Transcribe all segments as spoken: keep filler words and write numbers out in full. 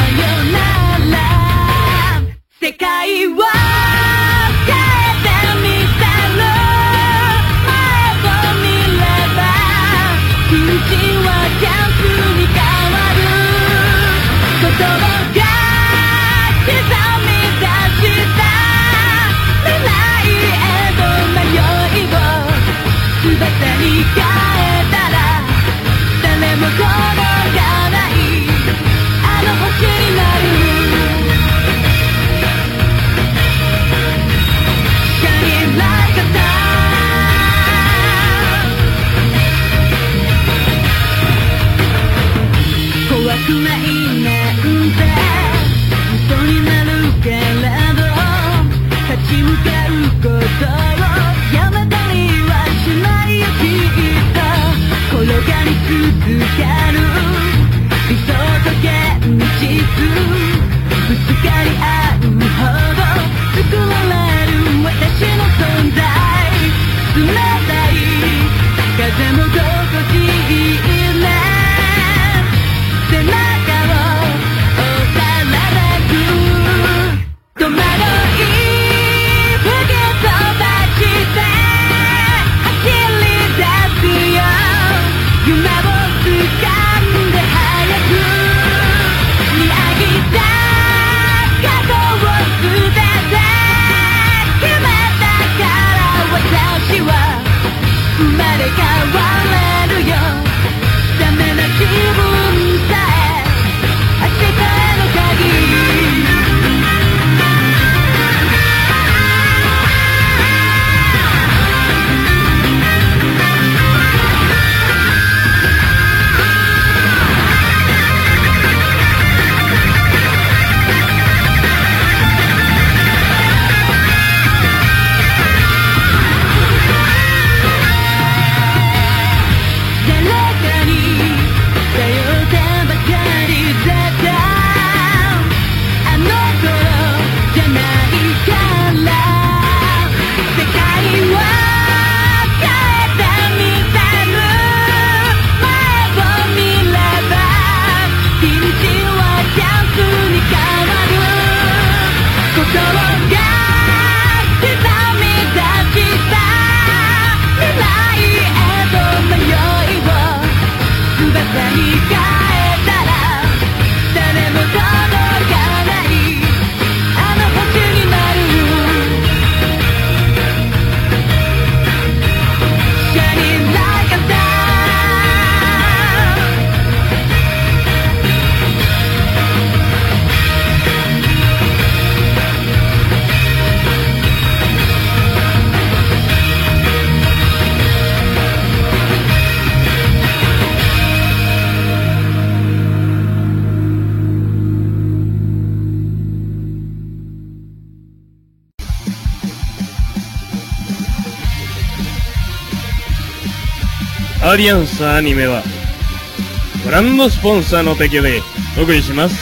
アリアンスアニメはブランドスポンサーの提供でお送りします。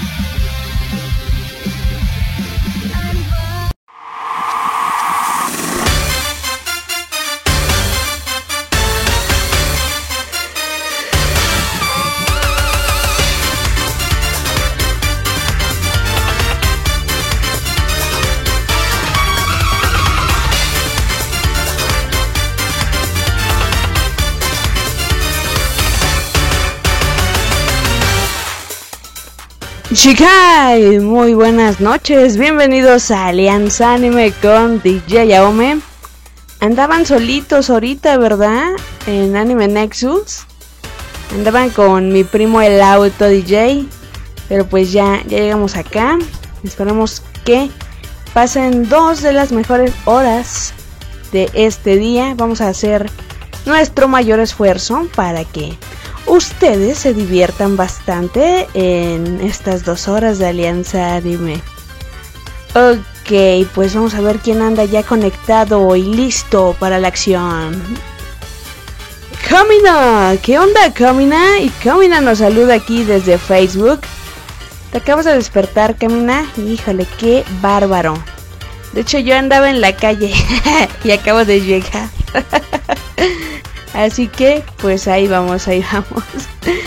Chikai, muy buenas noches, bienvenidos a Alianza Anime con D J Aome. Andaban solitos ahorita, ¿verdad? En Anime Nexus. Andaban con mi primo el auto D J. Pero pues ya, ya llegamos acá. Esperamos que pasen dos de las mejores horas de este día. Vamos a hacer nuestro mayor esfuerzo para que ustedes se diviertan bastante en estas dos horas de Alianza Anime. Ok, pues vamos a ver quién anda ya conectado y listo para la acción. Kamina, ¿qué onda Kamina? Y Kamina nos saluda aquí desde Facebook. Te acabas de despertar, Kamina. Híjole, qué bárbaro. De hecho yo andaba en la calle y acabo de llegar. Así que, pues ahí vamos, ahí vamos.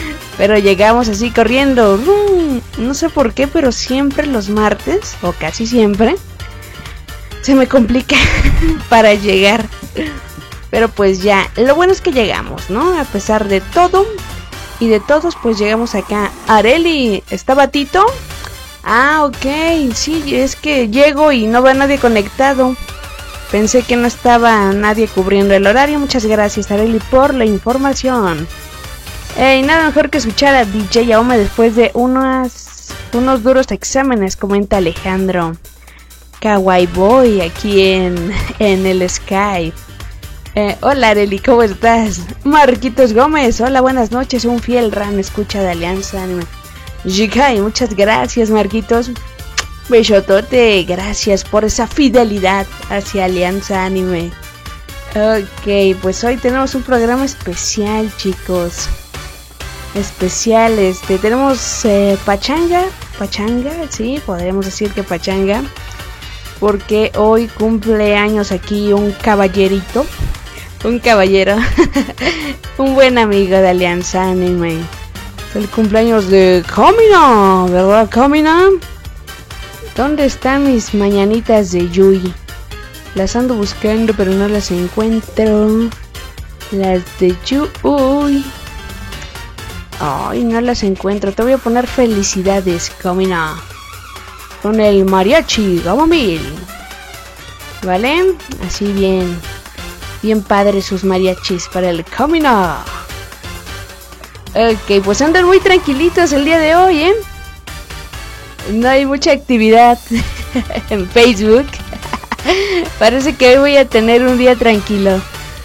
Pero llegamos así corriendo. No sé por qué, pero siempre los martes, o casi siempre, se me complica para llegar. Pero pues ya, lo bueno es que llegamos, ¿no? A pesar de todo y de todos, pues llegamos acá. Areli, ¿estaba Tito? Ah, ok, sí, es que llego y no va nadie conectado. Pensé que no estaba nadie cubriendo el horario. Muchas gracias, Areli, por la información. Hey, nada mejor que escuchar a D J Yaome después de unos, unos duros exámenes, comenta Alejandro. Kawaii Boy aquí en, en el Skype. Eh, hola Areli, ¿cómo estás? Marquitos Gómez, hola, buenas noches, un fiel ran escucha de Alianza Anime. Jikai, muchas gracias Marquitos. Besotote, gracias por esa fidelidad hacia Alianza Anime. Ok, pues hoy tenemos un programa especial, chicos. Especial, este, tenemos eh, pachanga, pachanga, sí, podríamos decir que pachanga. Porque hoy cumple años aquí un caballerito. Un caballero. Un buen amigo de Alianza Anime. Es el cumpleaños de Kamina, ¿verdad, Kamina? ¿Dónde están mis mañanitas de Yui? Las ando buscando pero no las encuentro. Las de Yui. Ay, no las encuentro. Te voy a poner felicidades, Kamina. Con el mariachi Gamamil. ¿Vale? Así bien. Bien padres sus mariachis para el Kamina. Ok, pues andan muy tranquilitos el día de hoy, ¿eh? No hay mucha actividad en Facebook. Parece que hoy voy a tener un día tranquilo.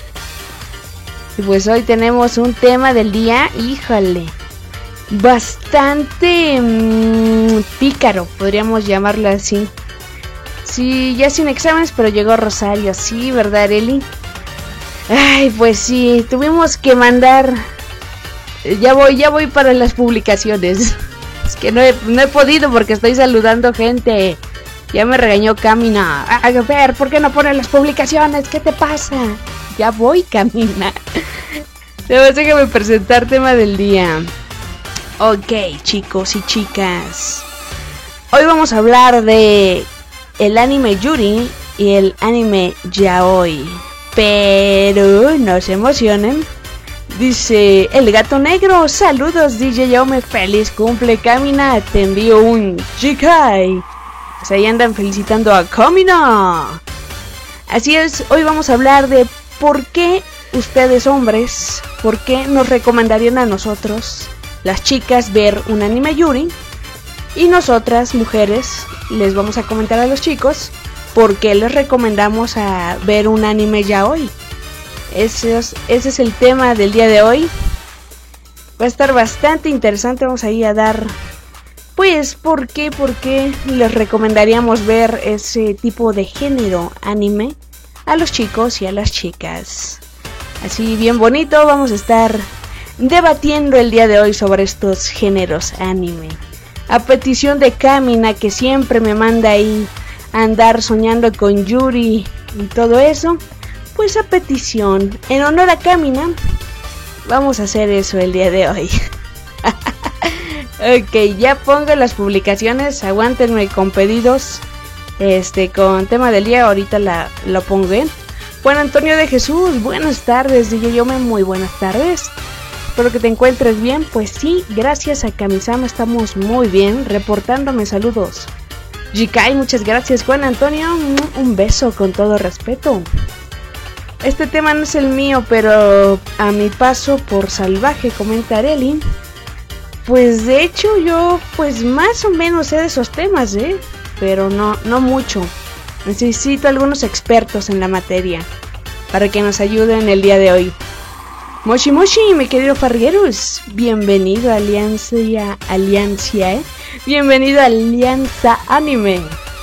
Y pues hoy tenemos un tema del día, híjole, bastante mmm, pícaro, podríamos llamarlo así. Sí, ya sin exámenes, pero llegó Rosario, sí, ¿verdad, Areli? Ay, pues sí, tuvimos que mandar. Ya voy, ya voy para las publicaciones. Es que no he, no he podido porque estoy saludando gente. Ya me regañó Camina. A ver, ¿por qué no pones las publicaciones? ¿Qué te pasa? Ya voy, Camina. Déjame presentar tema del día. Ok, chicos y chicas. Hoy vamos a hablar de el anime Yuri y el anime Yaoi. Pero no se emocionen. Dice el gato negro, saludos D J Yaome, feliz cumple Kamina, te envío un Jikai. Pues ahí andan felicitando a Kamina. Así es, hoy vamos a hablar de por qué ustedes hombres, por qué nos recomendarían a nosotros, las chicas, ver un anime Yuri. Y nosotras, mujeres, les vamos a comentar a los chicos por qué les recomendamos a ver un anime yaoi. Ese es, ese es el tema del día de hoy. Va a estar bastante interesante. Vamos a ir a dar, pues, ¿por qué? ¿Por qué les recomendaríamos ver ese tipo de género anime a los chicos y a las chicas? Así bien bonito, vamos a estar debatiendo el día de hoy sobre estos géneros anime. A petición de Kamina, que siempre me manda ahí a andar soñando con Yuri y todo eso. Pues a petición, en honor a Kamina, vamos a hacer eso el día de hoy. Ok, ya pongo las publicaciones, aguántenme con pedidos. Este, con tema del día, ahorita la, lo pongo, ¿eh? Juan Antonio de Jesús, buenas tardes, D J Yaome, muy buenas tardes. Espero que te encuentres bien, pues sí, gracias a Kamisama estamos muy bien, reportándome saludos. Jikai, muchas gracias Juan Antonio, un beso con todo respeto. Este tema no es el mío, pero a mi paso por salvaje, comenta Areli. Pues de hecho yo pues más o menos sé de esos temas, ¿eh? Pero no, no mucho. Necesito algunos expertos en la materia para que nos ayuden el día de hoy. Moshi Moshi, mi querido Farguerus, bienvenido a Alianza, Alianza, ¿eh? Bienvenido a Alianza Anime.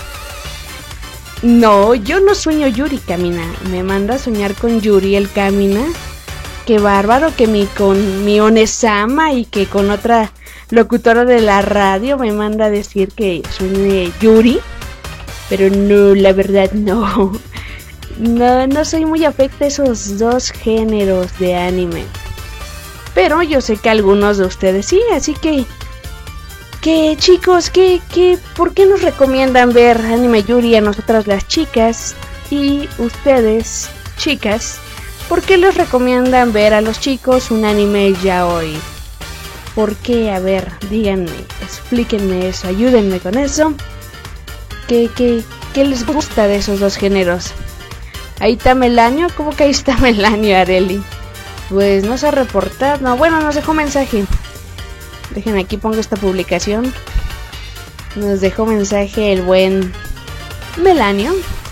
No, yo no sueño Yuri, Kamina. Me manda a soñar con Yuri el Kamina. Qué bárbaro que mi con mi Onesama y que con otra locutora de la radio me manda a decir que sueñe Yuri. Pero no, la verdad no. No, no soy muy afecta a esos dos géneros de anime. pero yo sé que algunos de ustedes sí, así que... Que chicos, que, que, ¿por qué nos recomiendan ver Anime Yuri a nosotras las chicas? Y ustedes, chicas, ¿por qué les recomiendan ver a los chicos un anime yaoi? ¿Por qué? A ver, díganme, explíquenme eso, ayúdenme con eso. ¿Qué, qué, qué les gusta de esos dos géneros? Ahí está Melanio, ¿cómo que ahí está Melanio, Areli? Pues no se ha reportado, no, bueno, nos dejó mensaje. Dejen aquí, pongo esta publicación. Nos dejó mensaje el buen Melanio.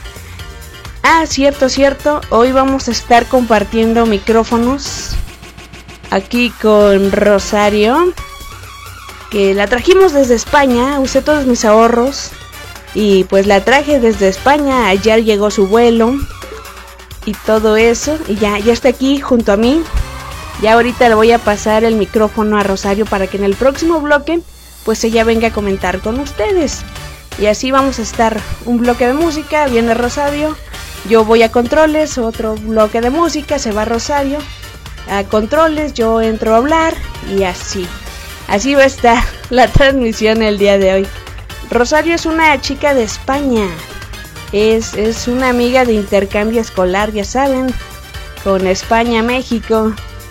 Ah, cierto, cierto. Hoy vamos a estar compartiendo micrófonos aquí con Rosario, que la trajimos desde España. Usé todos mis ahorros y pues la traje desde España. Ayer llegó su vuelo y todo eso. Y ya, ya está aquí junto a mí. Ya ahorita le voy a pasar el micrófono a Rosario para que en el próximo bloque pues ella venga a comentar con ustedes. Y así vamos a estar un bloque de música, viene Rosario, yo voy a controles, otro bloque de música, se va Rosario a controles, yo entro a hablar y así. Así va a estar la transmisión el día de hoy. Rosario es una chica de España, es, es una amiga de intercambio escolar, ya saben, con España, México.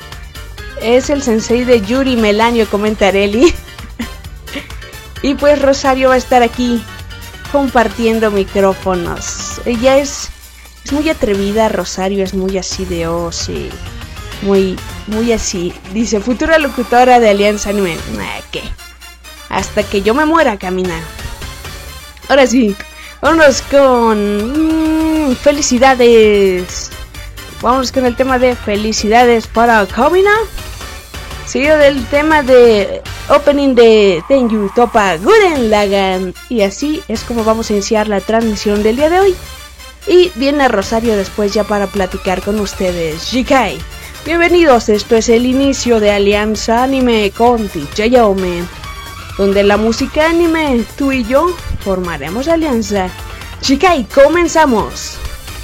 Es el sensei de Yuri Melanio, comenta Areli. Y pues Rosario va a estar aquí compartiendo micrófonos. Ella es, es muy atrevida, Rosario es muy así de oh, sí. Muy, muy así. Dice, futura locutora de Alianza Anime. Nah, ¿qué? Hasta que yo me muera, camina. Ahora sí, vámonos con... Mmm, felicidades. Vámonos con el tema de felicidades para Kamina. Seguido del tema de opening de Tenyu Topa Guren Lagan. Y así es como vamos a iniciar la transmisión del día de hoy. Y viene Rosario después ya para platicar con ustedes. Jikai, bienvenidos, esto es el inicio de Alianza Anime con D J Yaome, donde la música anime, tú y yo, formaremos alianza. Jikai, comenzamos.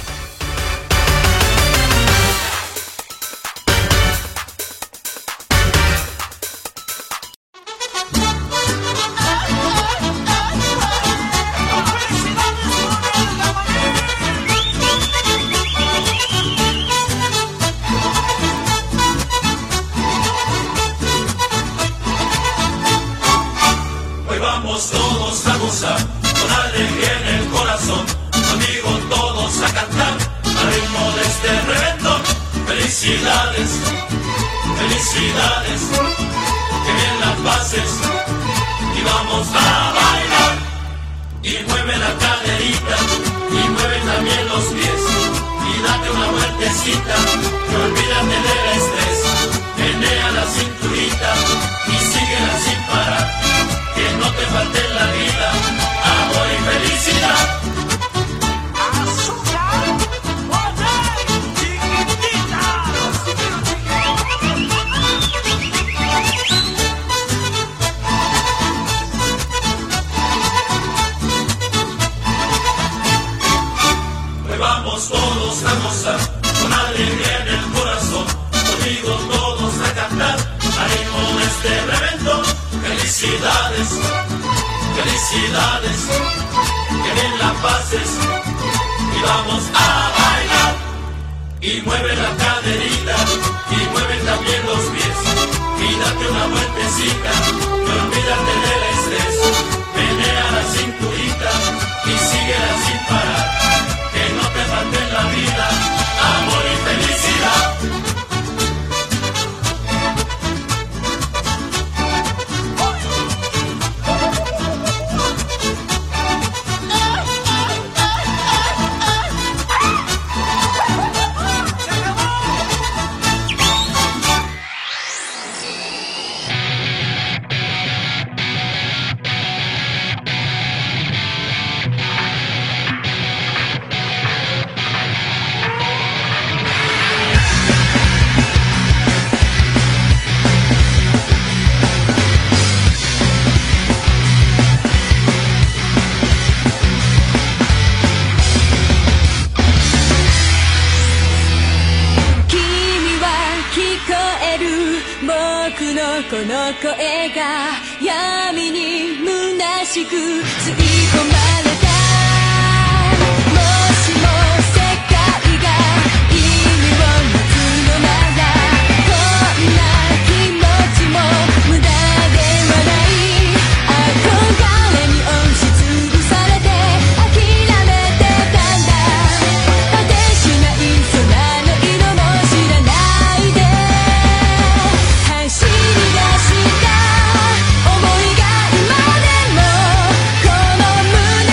Felicidades, felicidades, que bien las pases y vamos a bailar. Y mueve la caderita y mueve también los pies y date una vueltecita, que olvídate del estrés. Menea la cinturita y síguela sin parar, que no te falte en la vida amor y felicidad. Todos a gozar, con alegría en el corazón, conmigo todos a cantar, al ritmo de este reventón. Felicidades, felicidades, que bien la pases y vamos a bailar. Y mueve la caderita y mueve también los pies y date una vueltecita, y olvídate del estrés. Menea la cinturita y síguela sin parar, que no te falte la vida, amor y felicidad. の声が闇に虚しく吸い込まれた。もしも世界が意味を持つのなら、こんな気持ちも無駄ではない。憧れに押しつぶされて諦めてたんだ。果てしない空の色も知らないで走り出した想いが今でもこの胸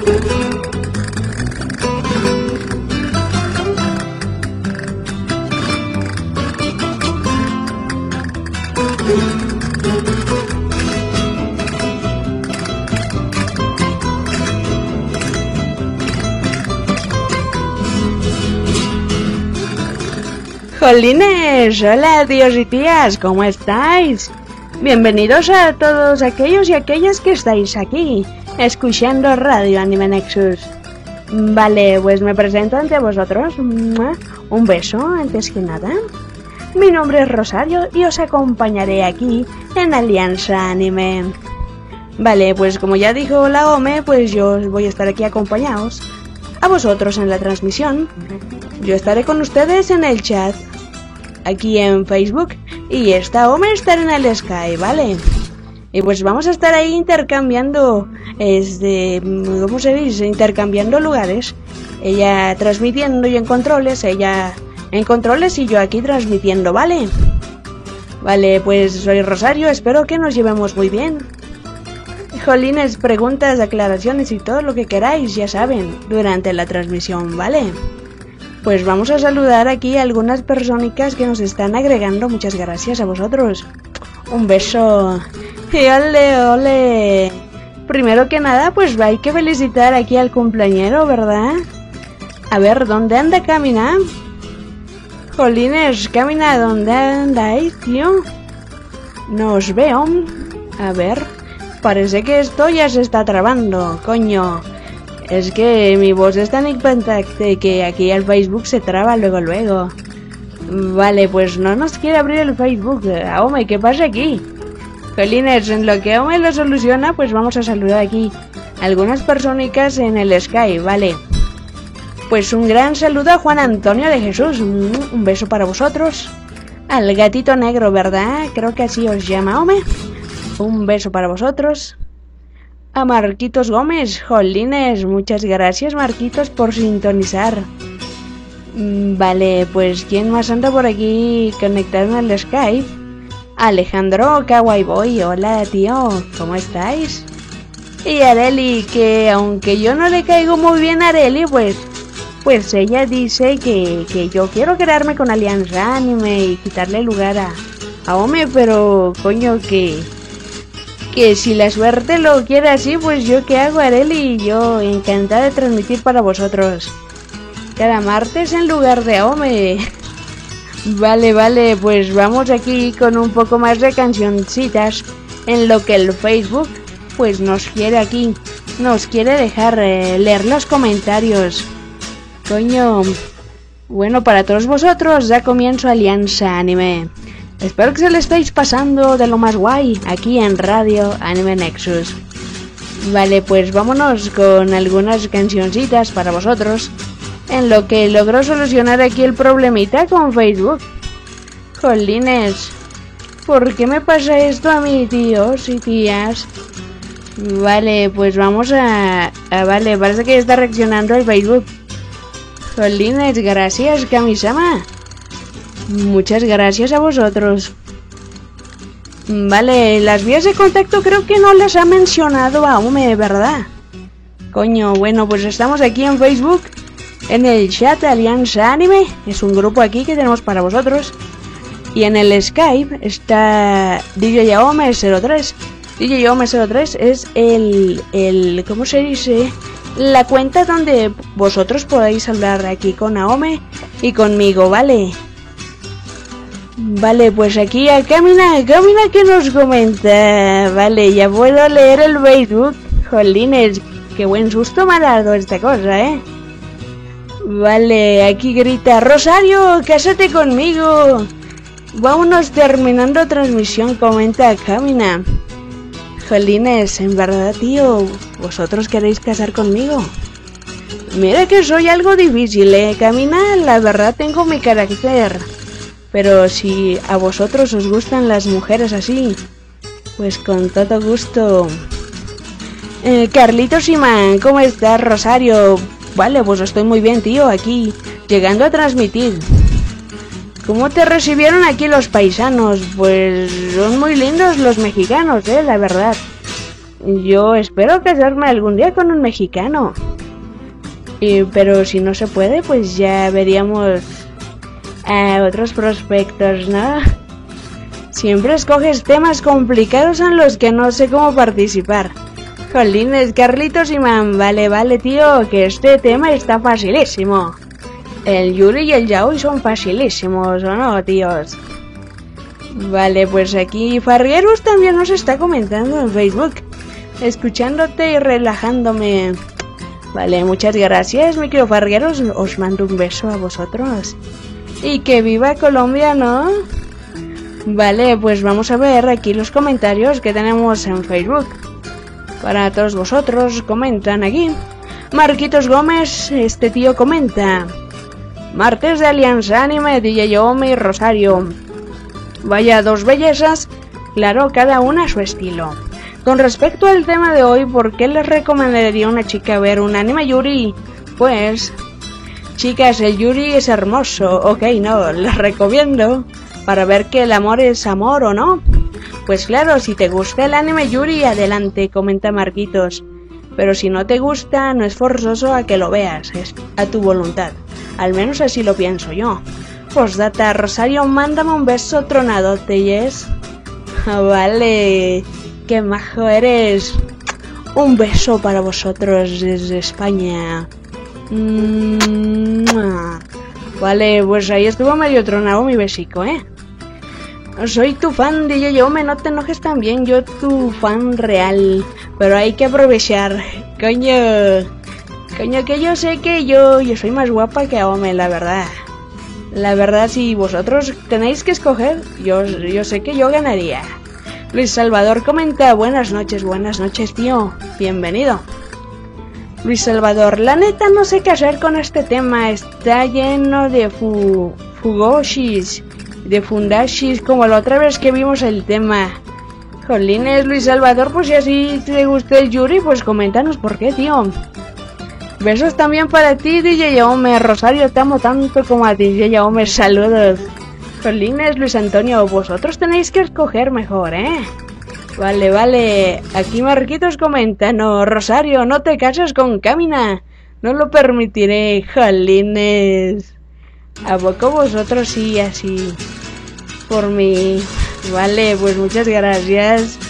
Jolines, hola tíos y tías, ¿cómo estáis? Bienvenidos a todos aquellos y aquellas que estáis aquí, escuchando Radio Anime Nexus. Vale, pues me presento ante vosotros. Un beso, antes que nada. Mi nombre es Rosario y os acompañaré aquí en Alianza Anime. Vale, pues como ya dijo la Ome, pues yo voy a estar aquí acompañados a vosotros en la transmisión. Yo estaré con ustedes en el chat, aquí en Facebook, y esta Ome estará en el Sky, ¿vale? Y pues vamos a estar ahí intercambiando, este, ¿cómo se dice? Intercambiando lugares. Ella transmitiendo y en controles, ella en controles y yo aquí transmitiendo, ¿vale? Vale, pues soy Rosario, espero que nos llevemos muy bien. Jolines, preguntas, aclaraciones y todo lo que queráis, ya saben, durante la transmisión, ¿vale? Pues vamos a saludar aquí a algunas persónicas que nos están agregando. Muchas gracias a vosotros. Un beso. Y ole, ole. Primero que nada, pues hay que felicitar aquí al cumpleañero, ¿verdad? A ver, ¿dónde anda Camina? Jolines, Camina, ¿dónde andáis, tío? No os veo. A ver, parece que esto ya se está trabando, coño. Es que mi voz es tan impactante que aquí el Facebook se traba luego luego. Vale, pues no nos quiere abrir el Facebook. Aome, ¿qué pasa aquí? Jolines, en lo que Aome lo soluciona, pues vamos a saludar aquí algunas persónicas en el Sky, vale. Pues un gran saludo a Juan Antonio de Jesús. Un beso para vosotros. Al gatito negro, ¿verdad? Creo que así os llama Aome. Un beso para vosotros. A Marquitos Gómez, jolines, muchas gracias Marquitos por sintonizar. Vale, pues ¿quién más anda por aquí conectado en el Skype? Alejandro Kawaii Boy, hola tío, ¿cómo estáis? Y Areli, que aunque yo no le caigo muy bien a Areli, pues pues ella dice que, que yo quiero quedarme con Alianza Anime y quitarle lugar a, a Ome, pero coño que... que si la suerte lo quiere así, pues yo qué hago, Areli, y yo encantada de transmitir para vosotros cada martes en lugar de Ome. Vale, vale, pues vamos aquí con un poco más de cancioncitas, en lo que el Facebook pues nos quiere aquí, nos quiere dejar eh, leer los comentarios. Coño, bueno, para todos vosotros ya comienzo Alianza Anime. Espero que se le estéis pasando de lo más guay aquí en Radio Anime Nexus. Vale, pues vámonos con algunas cancioncitas para vosotros, en lo que logró solucionar aquí el problemita con Facebook. Jolines, ¿por qué me pasa esto a mí, tíos y tías? Vale, pues vamos a... a vale, parece que está reaccionando el Facebook. Jolines, gracias, Kamisama. Muchas gracias a vosotros. Vale, las vías de contacto creo que no las ha mencionado aún, ¿verdad? Coño, bueno, pues estamos aquí en Facebook, en el chat Alianza Anime, es un grupo aquí que tenemos para vosotros. Y en el Skype está D J Yaome cero tres. D J Yaome cero tres es el, el, ¿cómo se dice? La cuenta donde vosotros podéis hablar aquí con Aome y conmigo, ¿vale? Vale, pues aquí a Camina, Camina que nos comenta. Vale, ya puedo leer el Facebook. Jolines, qué buen susto me ha dado esta cosa, ¿eh? Vale, aquí grita Rosario, cásate conmigo. Vámonos terminando transmisión, comenta Camina. Jolines, en verdad, tío, ¿vosotros queréis casar conmigo? Mira que soy algo difícil, ¿eh? Camina, la verdad tengo mi carácter. Pero si a vosotros os gustan las mujeres así, pues con todo gusto. Eh, Carlitos Imán, ¿cómo estás, Rosario? Vale, pues estoy muy bien, tío, aquí, llegando a transmitir. ¿Cómo te recibieron aquí los paisanos? Pues son muy lindos los mexicanos, eh, la verdad. yo espero casarme algún día con un mexicano. Y, pero si no se puede, pues ya veríamos a otros prospectos, ¿no? Siempre escoges temas complicados en los que no sé cómo participar. Jolines, Carlitos y Man, vale, vale, tío, que este tema está facilísimo. El Yuri y el Yaoi son facilísimos, ¿o no, tíos? Vale, pues aquí Fargueros también nos está comentando en Facebook, escuchándote y relajándome. Vale, muchas gracias, mi querido Fargueros, os mando un beso a vosotros. Y que viva Colombia, ¿no? Vale, pues vamos a ver aquí los comentarios que tenemos en Facebook. Para todos vosotros, comentan aquí. Marquitos Gómez, este tío comenta: martes de Alianza Anime, D J Yaome y Rosario. Vaya dos bellezas, claro, cada una a su estilo. Con respecto al tema de hoy, ¿por qué les recomendaría a una chica ver un anime Yuri? Pues, chicas, el Yuri es hermoso, ok, no, les recomiendo para ver que el amor es amor o no. Pues claro, si te gusta el anime Yuri, adelante, comenta Marquitos. Pero si no te gusta, no es forzoso a que lo veas, es a tu voluntad. Al menos así lo pienso yo. Postdata, Rosario, mándame un beso tronadote, ¿yes? Vale, qué majo eres. Un beso para vosotros desde España. Mm, vale, pues ahí estuvo medio tronado mi besico, ¿eh? Soy tu fan, D J Yaome, no te enojes también, yo tu fan real. Pero hay que aprovechar. Coño, coño, que yo sé que yo, yo soy más guapa que Aome, la verdad. La verdad, si vosotros tenéis que escoger, yo, yo sé que yo ganaría. Luis Salvador comenta: buenas noches, buenas noches, tío. Bienvenido. Luis Salvador: la neta no sé qué hacer con este tema. Está lleno de fu, fugoshis, de fundashis, como la otra vez que vimos el tema. Jolines, Luis Salvador, pues si así te gusta el Yuri, pues coméntanos por qué, tío. Besos también para ti, D J Yaome. Rosario, te amo tanto como a D J Yaome. Saludos. Jolines, Luis Antonio, vosotros tenéis que escoger mejor, ¿eh? Vale, vale. Aquí Marquitos comenta: no, Rosario, no te cases con Kamina. No lo permitiré, jolines. ¿A poco vosotros sí, así? Por mí. Vale, pues muchas gracias.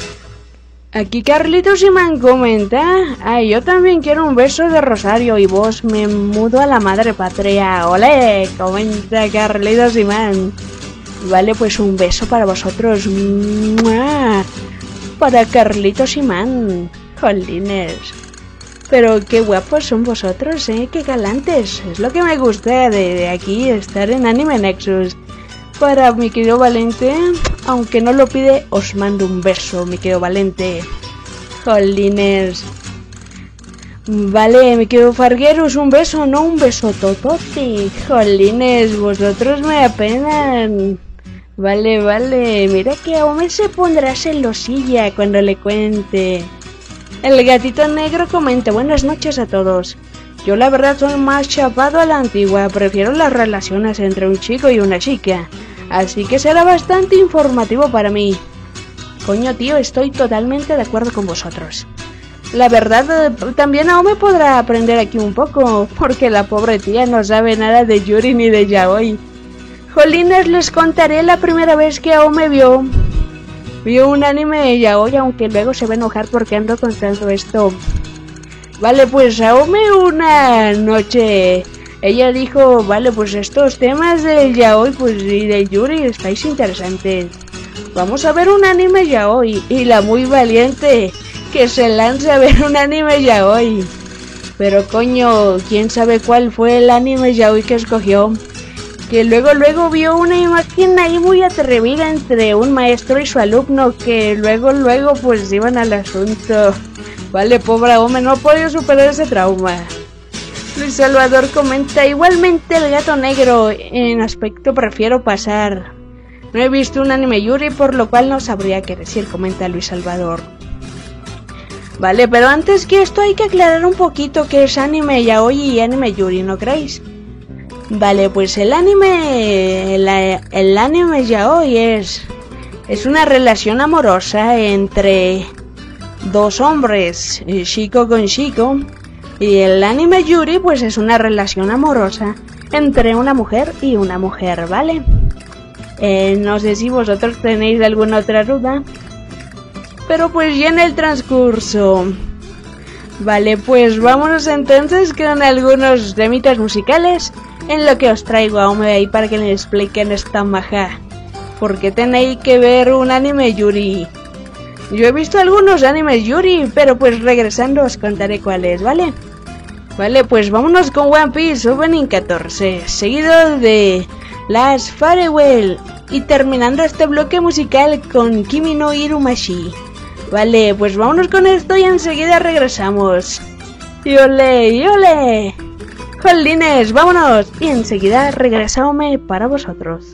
Aquí Carlitos y Man comenta: ay, yo también quiero un beso de Rosario y vos me mudo a la madre patria. ¡Ole! Comenta Carlitos y Man. Vale, pues un beso para vosotros. ¡Mua! Para Carlitos y Man. Jolines. Pero qué guapos son vosotros, ¿eh? Qué galantes. Es lo que me gusta de, de aquí, estar en Anime Nexus. Para mi querido Valente, aunque no lo pide, os mando un beso, mi querido Valente. Jolines. Vale, mi querido Fargueros, un beso, no un beso totote. Jolines, vosotros me apenan. Vale, vale, mira que Aome se pondrá celosilla cuando le cuente. El gatito negro comenta: buenas noches a todos. Yo la verdad soy más chapado a la antigua, prefiero las relaciones entre un chico y una chica, así que será bastante informativo para mí. Coño, tío, estoy totalmente de acuerdo con vosotros. La verdad, también Aome podrá aprender aquí un poco, porque la pobre tía no sabe nada de Yuri ni de Yaoi. Jolines, les contaré la primera vez que Aome vio, vio un anime de Yaoi, aunque luego se va a enojar porque ando contando esto. Vale, pues Aome una noche, ella dijo: vale, pues estos temas del Yaoi pues, y del Yuri estáis interesantes. Vamos a ver un anime Yaoi. Y la muy valiente que se lanza a ver un anime Yaoi. Pero coño, quién sabe cuál fue el anime Yaoi que escogió. Que luego luego vio una imagen ahí muy atrevida entre un maestro y su alumno, que luego luego pues iban al asunto. Vale, pobre Aome, no ha podido superar ese trauma. Luis Salvador comenta: igualmente el gato negro, en aspecto prefiero pasar. No he visto un anime Yuri, por lo cual no sabría qué decir, comenta Luis Salvador. Vale, pero antes que esto hay que aclarar un poquito qué es anime yaoi y anime Yuri, ¿no creéis? Vale, pues el anime, el, el anime yaoi es, es una relación amorosa entre dos hombres, eh, chico con chico, y el anime Yuri pues es una relación amorosa entre una mujer y una mujer, ¿vale? Eh, no sé si vosotros tenéis alguna otra duda, pero pues ya en el transcurso. Vale, pues vámonos entonces con algunos temitas musicales en lo que os traigo a Ome ahí para que le expliquen esta maja. ¿Por qué tenéis que ver un anime Yuri? Yo he visto algunos animes Yuri, pero pues regresando os contaré cuáles, ¿vale? Vale, pues vámonos con One Piece Opening catorce, seguido de Last Farewell y terminando este bloque musical con Kimi no Irumashi. Vale, pues vámonos con esto y enseguida regresamos. Y ole, y ole. Jolines, vámonos. Y enseguida regresamos para vosotros.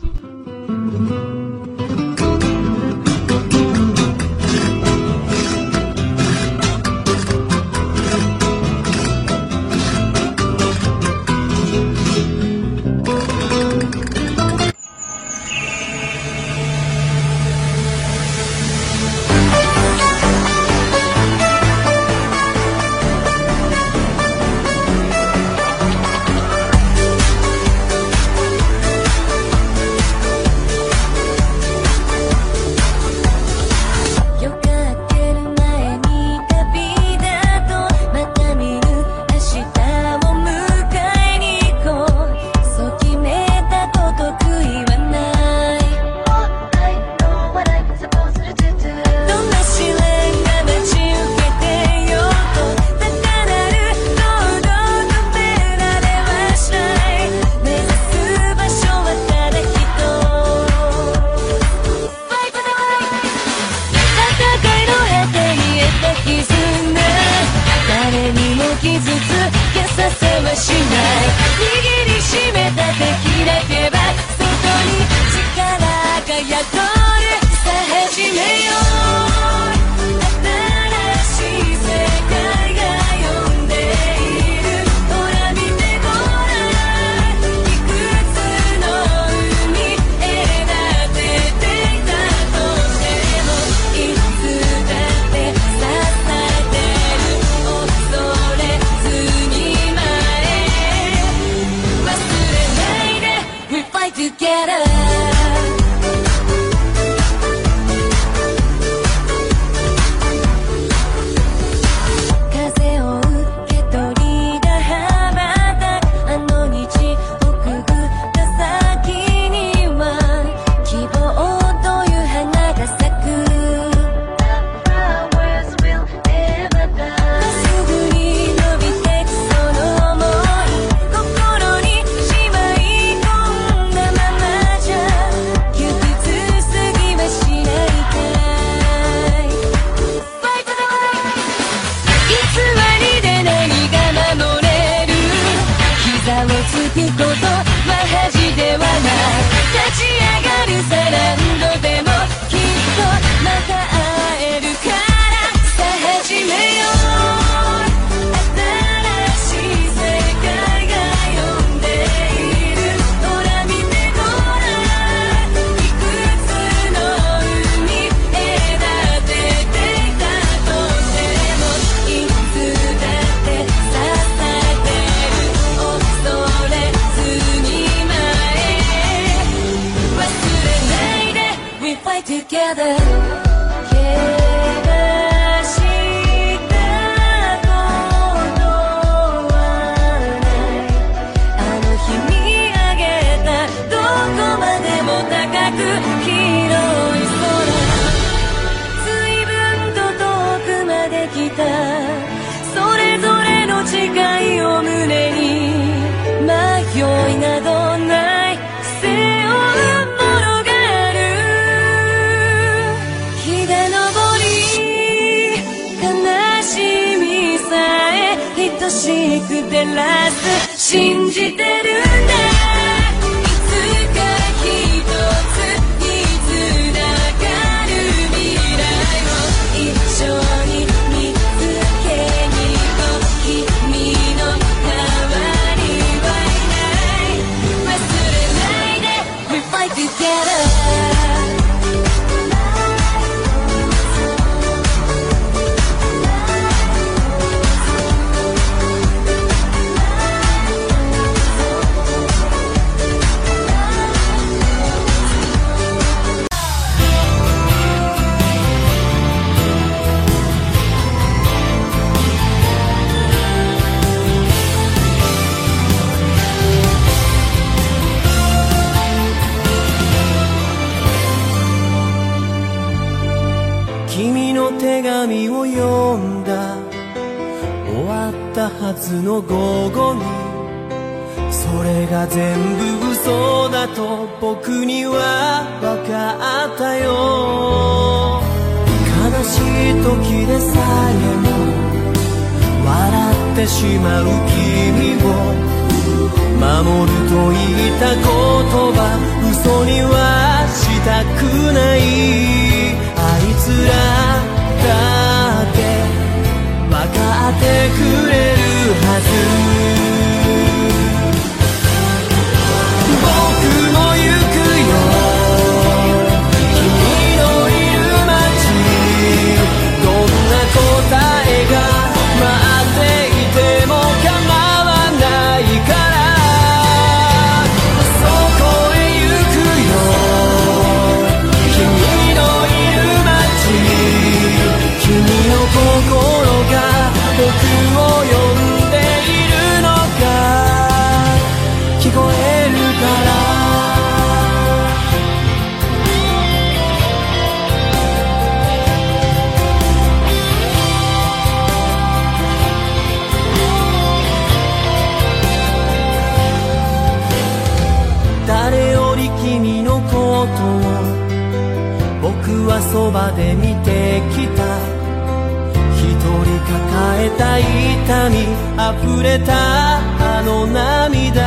たはずの午後にそれが全部嘘だと僕には分かったよ。悲しい時でさえも笑ってしまう君を守ると言った言葉嘘にはしたくない。あいつらだって分かってくれるはず。僕も行くよ君のいる街。どんな答えが待っていても構わないからそこへ行くよ君のいる街。君の心が僕を呼んでいるのか聞こえるから誰より君のことを僕はそばで見てきた。一人抱えた痛み溢れたあの涙。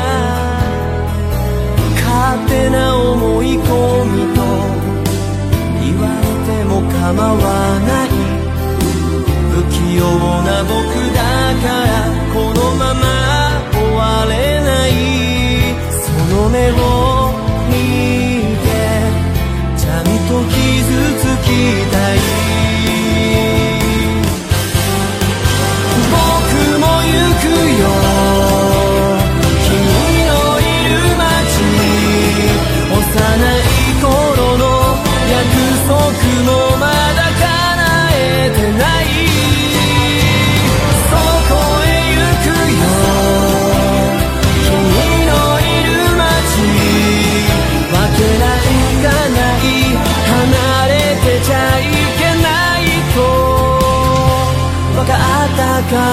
勝手な思い込みと言われても構わない。不器用な僕だからこのまま終われない。その目を見てちゃんと傷つきたい。僕も行くよ君のいる街。幼い頃の約束もまだ叶えてない。そこへ行くよ君のいる街。分けられがない離れてちゃいけないと分かったから。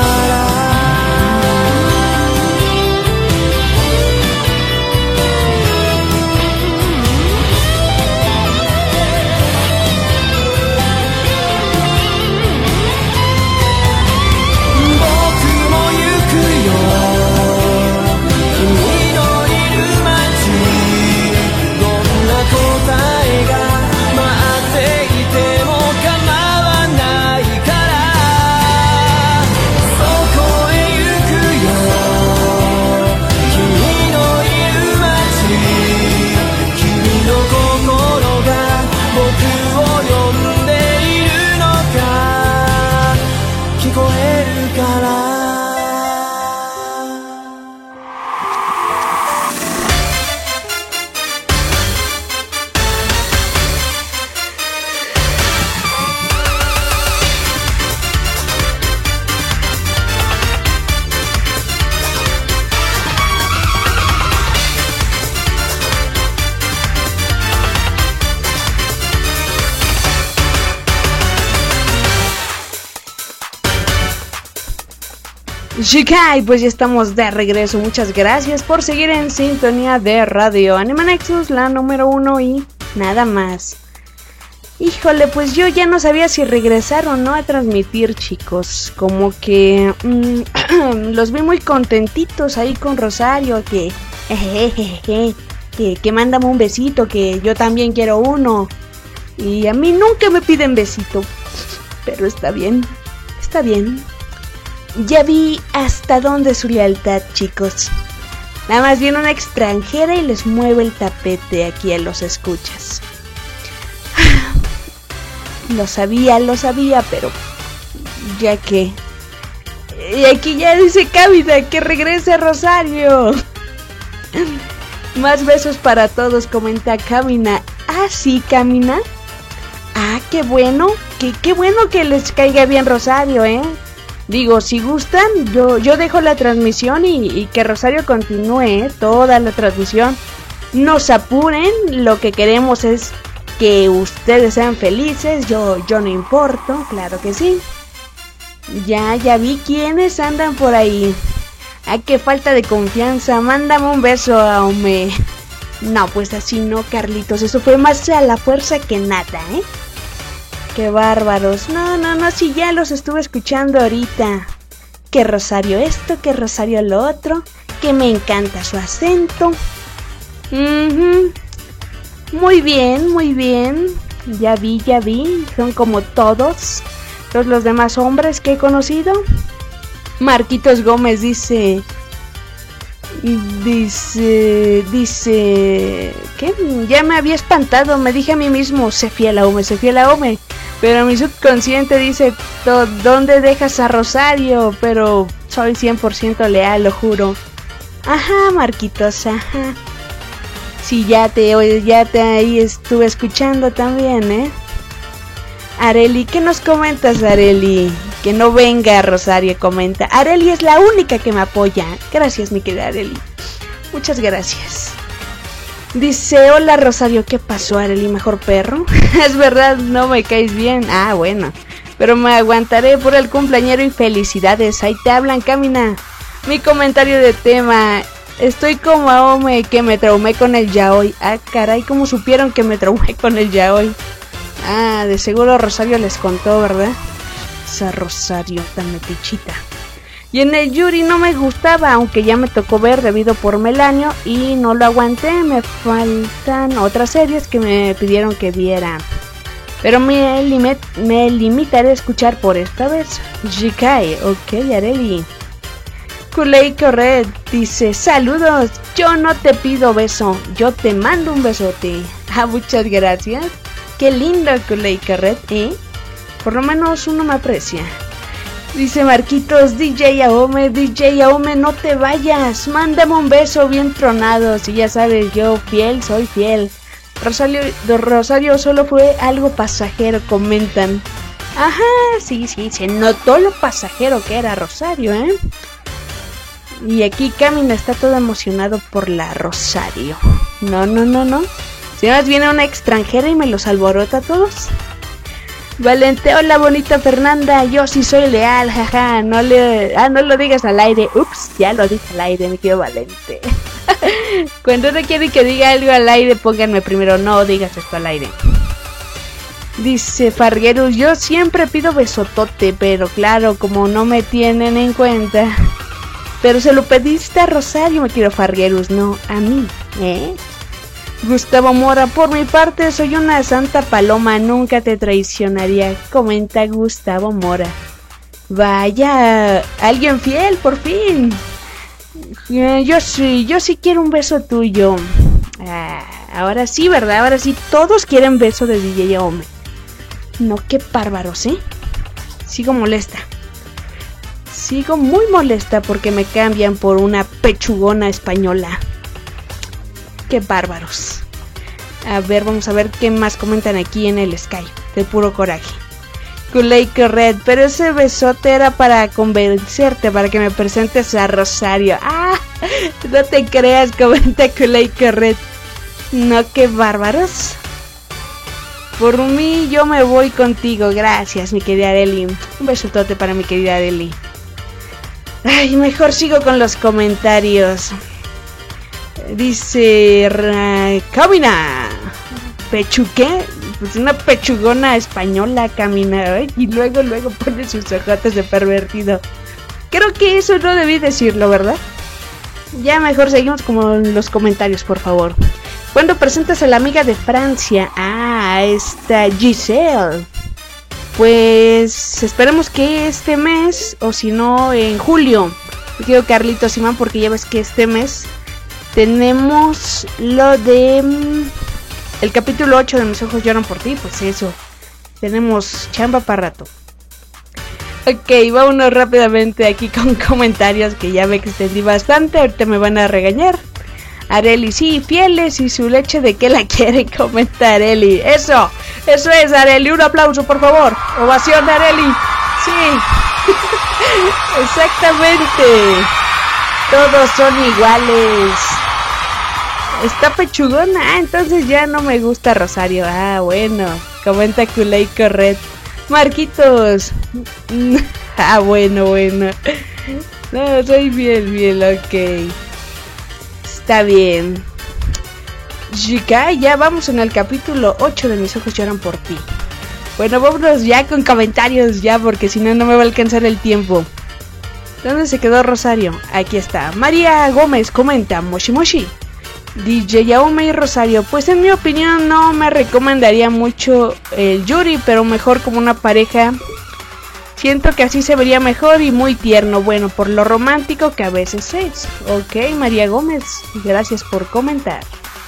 Shikai, pues ya estamos de regreso. Muchas gracias por seguir en sintonía de Radio Anime Nexus, la número uno y nada más. Híjole, pues yo ya no sabía si regresar o no a transmitir, chicos. Como que mmm, los vi muy contentitos ahí con Rosario, que jejeje, que, que mándame un besito, que yo también quiero uno. Y a mí nunca me piden besito, pero está bien, está bien. Ya vi hasta dónde es su lealtad, chicos. Nada más viene una extranjera y les mueve el tapete aquí a los escuchas. Lo sabía, lo sabía, pero ya que... Y aquí ya dice Cávida que regrese Rosario. Más besos para todos, comenta Camina. Ah, sí, Camina. Ah, qué bueno, qué, qué bueno que les caiga bien Rosario, ¿eh? Digo, si gustan, yo, yo dejo la transmisión y, y que Rosario continúe, ¿eh? Toda la transmisión. No se apuren, lo que queremos es que ustedes sean felices, yo, yo no importo, claro que sí. Ya, ya vi quiénes andan por ahí. Ah, qué falta de confianza. Mándame un beso, Aume. No, pues así no, Carlitos. Eso fue más a la fuerza que nada, ¿eh? Qué bárbaros. No, no, no, si ya los estuve escuchando ahorita. Que Rosario esto, que Rosario lo otro. Que me encanta su acento. Uh-huh. Muy bien, muy bien. Ya vi, ya vi. Son como todos. Todos los demás hombres que he conocido. Marquitos Gómez dice... Dice... Dice... ¿Qué? Ya me había espantado. Me dije a mí mismo, se fiel a Ome, se fiel a Ome. Pero mi subconsciente dice, ¿dónde dejas a Rosario? Pero soy cien por ciento leal, lo juro. Ajá, Marquitos, ajá. Sí, ya te, ya te ahí estuve escuchando también, ¿eh? Areli, ¿qué nos comentas, Areli? Que no venga Rosario, comenta. Areli es la única que me apoya. Gracias, mi querida Areli. Muchas gracias. Dice, hola Rosario, ¿qué pasó, Areli? ¿Mejor perro? Es verdad, no me caes bien. Ah, bueno. Pero me aguantaré por el cumpleañero y felicidades. Ahí te hablan, camina. Mi comentario de tema. Estoy como Aome, que me traumé con el yaoi. Ah, caray, ¿cómo supieron que me traumé con el yaoi? Ah, de seguro Rosario les contó, ¿verdad? Esa Rosario tan metichita. Y en el Yuri no me gustaba, aunque ya me tocó ver debido por Melanio y no lo aguanté. Me faltan otras series que me pidieron que viera. Pero me, limit, me limitaré a escuchar por esta vez. Jikai, ok, Areli. Kulei Corred dice, saludos, yo no te pido beso, yo te mando un besote. Ah, muchas gracias. Qué lindo, Kulei Corred, ¿eh? Por lo menos uno me aprecia. Dice Marquitos, D J Aome, D J Aome, no te vayas, mándame un beso bien tronado. Si ya sabes, yo fiel, soy fiel. Rosario, Rosario solo fue algo pasajero, comentan. Ajá, sí, sí, se notó lo pasajero que era Rosario, ¿eh? Y aquí Camina está todo emocionado por la Rosario. No, no, no, no. Si más viene una extranjera y me los alborota a todos. Valente, hola bonita Fernanda, yo sí soy leal, jaja, no le, ah, no lo digas al aire, ups, ya lo dije al aire, me quedo Valente. Cuando no quieren que diga algo al aire, pónganme primero, no digas esto al aire. Dice Farguerus, yo siempre pido besotote, pero claro, como no me tienen en cuenta. Pero se lo pediste a Rosario, me quiero Farguerus, no a mí, ¿eh? Gustavo Mora, por mi parte soy una santa paloma, nunca te traicionaría, comenta Gustavo Mora. Vaya, alguien fiel, por fin. Yo sí, yo sí quiero un beso tuyo. Ah, ahora sí, ¿verdad? Ahora sí, todos quieren beso de D J Aome. No, qué bárbaros, ¿eh? Sigo molesta. Sigo muy molesta porque me cambian por una pechugona española. Qué bárbaros. A ver, vamos a ver qué más comentan aquí en el Skype. De puro coraje. Kuleika Red, pero ese besote era para convencerte, para que me presentes a Rosario. Ah, no te creas, comenta Kuleika Red. No, qué bárbaros. Por mí yo me voy contigo. Gracias, mi querida Areli. Un besotote para mi querida Areli. Ay, mejor sigo con los comentarios. Dice Camina, ¿pechuqué? Pues una pechugona española, Camina, ¿eh? Y luego, luego pone sus ojotes de pervertido. Creo que eso no debí decirlo, ¿verdad? Ya mejor seguimos con los comentarios, por favor. ¿Cuándo presentas a la amiga de Francia? Ah, esta Giselle. Pues esperemos que este mes, o si no en julio. Me quiero Carlitos Simán, porque ya ves que este mes tenemos lo de um, el capítulo ocho de Mis ojos lloran por ti. Pues eso, tenemos chamba para rato. Ok, vámonos rápidamente aquí con comentarios, que ya me extendí bastante. Ahorita me van a regañar. Areli, sí, fieles y su leche de que la quiere, comenta Areli. Eso, eso es, Areli, un aplauso por favor. Ovación, Areli. Sí. Exactamente. Todos son iguales. Está pechugona, ah, entonces ya no me gusta Rosario. Ah, bueno, comenta Kuleika Red. Marquitos, Ah, bueno, bueno. No, soy bien, bien, ok. Está bien. Chica, ya vamos en el capítulo ocho de Mis ojos lloran por ti. Bueno, vámonos ya con comentarios ya, porque si no, no me va a alcanzar el tiempo. ¿Dónde se quedó Rosario? Aquí está. María Gómez comenta, Moshi Moshi. D J Yaume y Rosario, pues en mi opinión no me recomendaría mucho el Yuri, pero mejor como una pareja. Siento que así se vería mejor y muy tierno, bueno, por lo romántico que a veces es. Ok, María Gómez, gracias por comentar.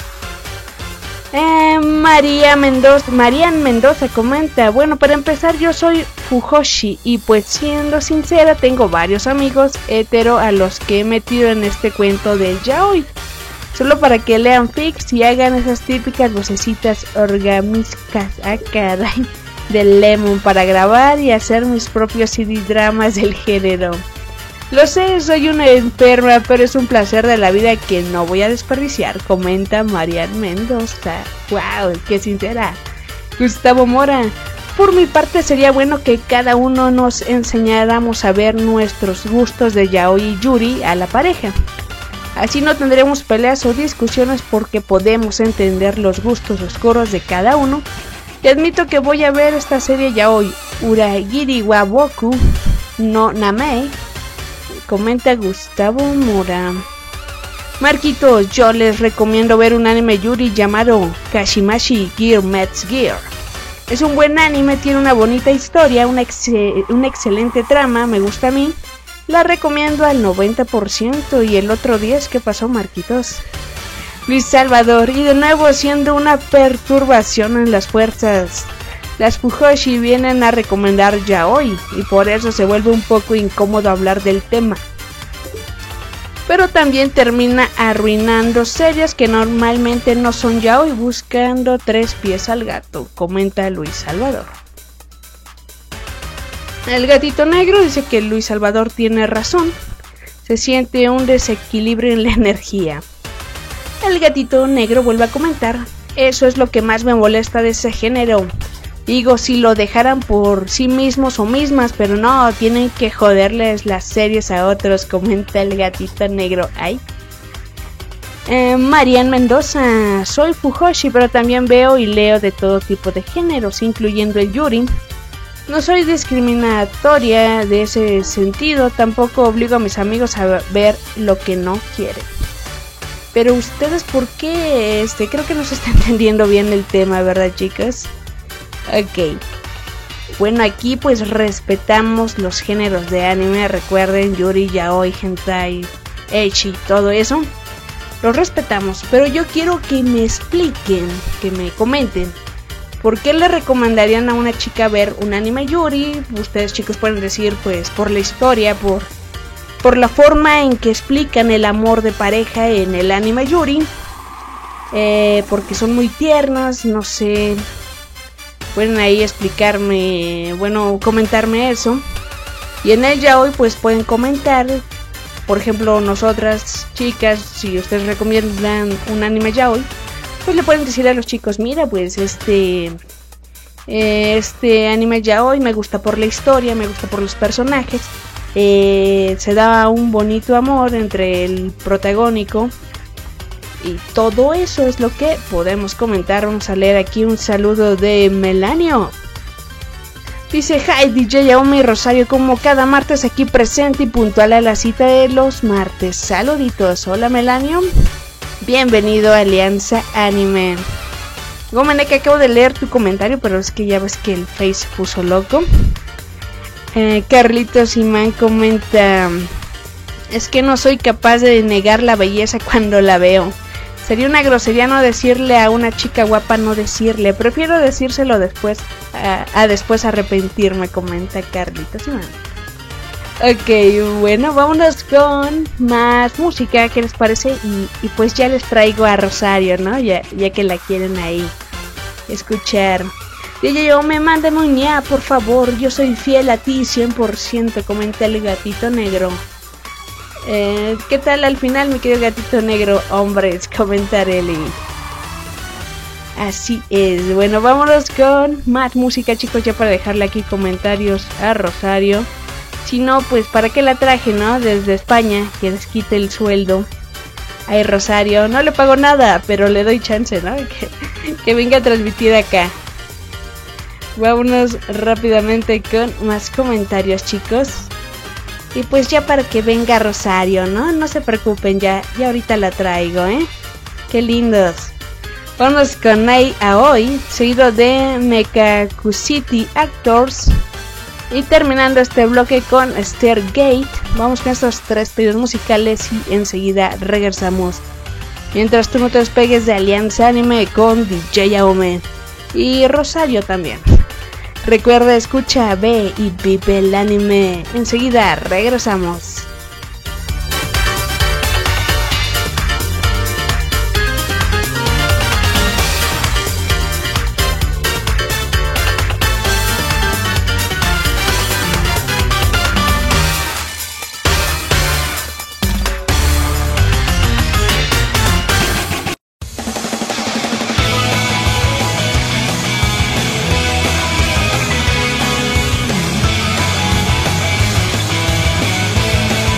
Eh, María Mendoza, Marian Mendoza comenta, bueno, para empezar yo soy Fujoshi y pues siendo sincera tengo varios amigos hetero a los que he metido en este cuento del yaoi, solo para que lean fics y hagan esas típicas vocecitas orgánicas, ah caray, del Lemon para grabar y hacer mis propios C D dramas del género. Lo sé, soy una enferma, pero es un placer de la vida que no voy a desperdiciar, comenta Marian Mendoza. Wow, qué sincera. Gustavo Mora, por mi parte sería bueno que cada uno nos enseñáramos a ver nuestros gustos de yaoi y yuri a la pareja. Así no tendremos peleas o discusiones porque podemos entender los gustos oscuros de cada uno. Y admito que voy a ver esta serie yaoi, Uragiri wa Boku no Namei, comenta Gustavo Mora. Marquitos, yo les recomiendo ver un anime yuri llamado Kashimashi Gear Meets Gear. Es un buen anime, tiene una bonita historia, una, ex una excelente trama, me gusta a mí. La recomiendo al noventa por ciento y el otro diez, ¿qué pasó, Marquitos? Luis Salvador, y de nuevo siendo una perturbación en las fuerzas. Las Fujoshi vienen a recomendar yaoi y por eso se vuelve un poco incómodo hablar del tema. Pero también termina arruinando series que normalmente no son yaoi, buscando tres pies al gato, comenta Luis Salvador. El gatito negro dice que Luis Salvador tiene razón, se siente un desequilibrio en la energía. El gatito negro vuelve a comentar, eso es lo que más me molesta de ese género. Digo, si lo dejaran por sí mismos o mismas, pero no, tienen que joderles las series a otros, comenta el gatito negro. Ay. Eh, Marian Mendoza, soy Fujoshi, pero también veo y leo de todo tipo de géneros, incluyendo el yuri. No soy discriminatoria de ese sentido, tampoco obligo a mis amigos a ver lo que no quieren. Pero ustedes, ¿por qué? Este, creo que no se está entendiendo bien el tema, ¿verdad, chicas? Ok, bueno, aquí pues respetamos los géneros de anime, recuerden, yuri, yaoi, hentai, ecchi, todo eso, los respetamos, pero yo quiero que me expliquen, que me comenten, ¿por qué le recomendarían a una chica ver un anime yuri? Ustedes chicos pueden decir pues por la historia, por, por la forma en que explican el amor de pareja en el anime yuri, eh, porque son muy tiernas, no sé... Pueden ahí explicarme, bueno, comentarme eso. Y en el yaoi pues pueden comentar, por ejemplo, nosotras chicas, si ustedes recomiendan un anime yaoi, pues le pueden decir a los chicos, mira, pues este eh, este anime yaoi me gusta por la historia, me gusta por los personajes, eh, se da un bonito amor entre el protagónico. Y todo eso es lo que podemos comentar. Vamos a leer aquí un saludo de Melanio. Dice, hi D J Yaume y Rosario, como cada martes aquí presente y puntual a la cita de los martes. Saluditos, hola Melanio. Bienvenido a Alianza Anime. Gómez, que acabo de leer tu comentario, pero es que ya ves que el Face se puso loco. eh, Carlitos Imán comenta, es que no soy capaz de negar la belleza cuando la veo. Sería una grosería no decirle a una chica guapa, no decirle. Prefiero decírselo después, a, a después arrepentirme, comenta Carlitos Imán. Ok, bueno, vámonos con más música, ¿qué les parece? Y, y pues ya les traigo a Rosario, ¿no? Ya, ya que la quieren ahí escuchar. D J yo me mándame un ña, por favor, yo soy fiel a ti cien por ciento, comenta el gatito negro. Eh, ¿Qué tal al final, mi querido gatito negro? Hombres, comentaré. Así es. Bueno, vámonos con más música, chicos, ya para dejarle aquí comentarios a Rosario. Si no, pues para qué la traje, ¿no? Desde España, que les quite el sueldo. Ay, Rosario, no le pago nada, pero le doy chance, ¿no? Que, que venga a transmitir acá. Vámonos rápidamente con más comentarios, chicos. Y pues ya para que venga Rosario, ¿no? No se preocupen, ya, ya ahorita la traigo, ¿eh? Qué lindos. Vamos con Ai Aoi, seguido de Mekakusiti Actors. Y terminando este bloque con Stargate. Vamos con estos tres pedidos musicales y enseguida regresamos. Mientras tú no te despegues de Alianza Anime con D J Aome. Y Rosario también. Recuerda, escucha, ve y vive el anime. Enseguida regresamos. 「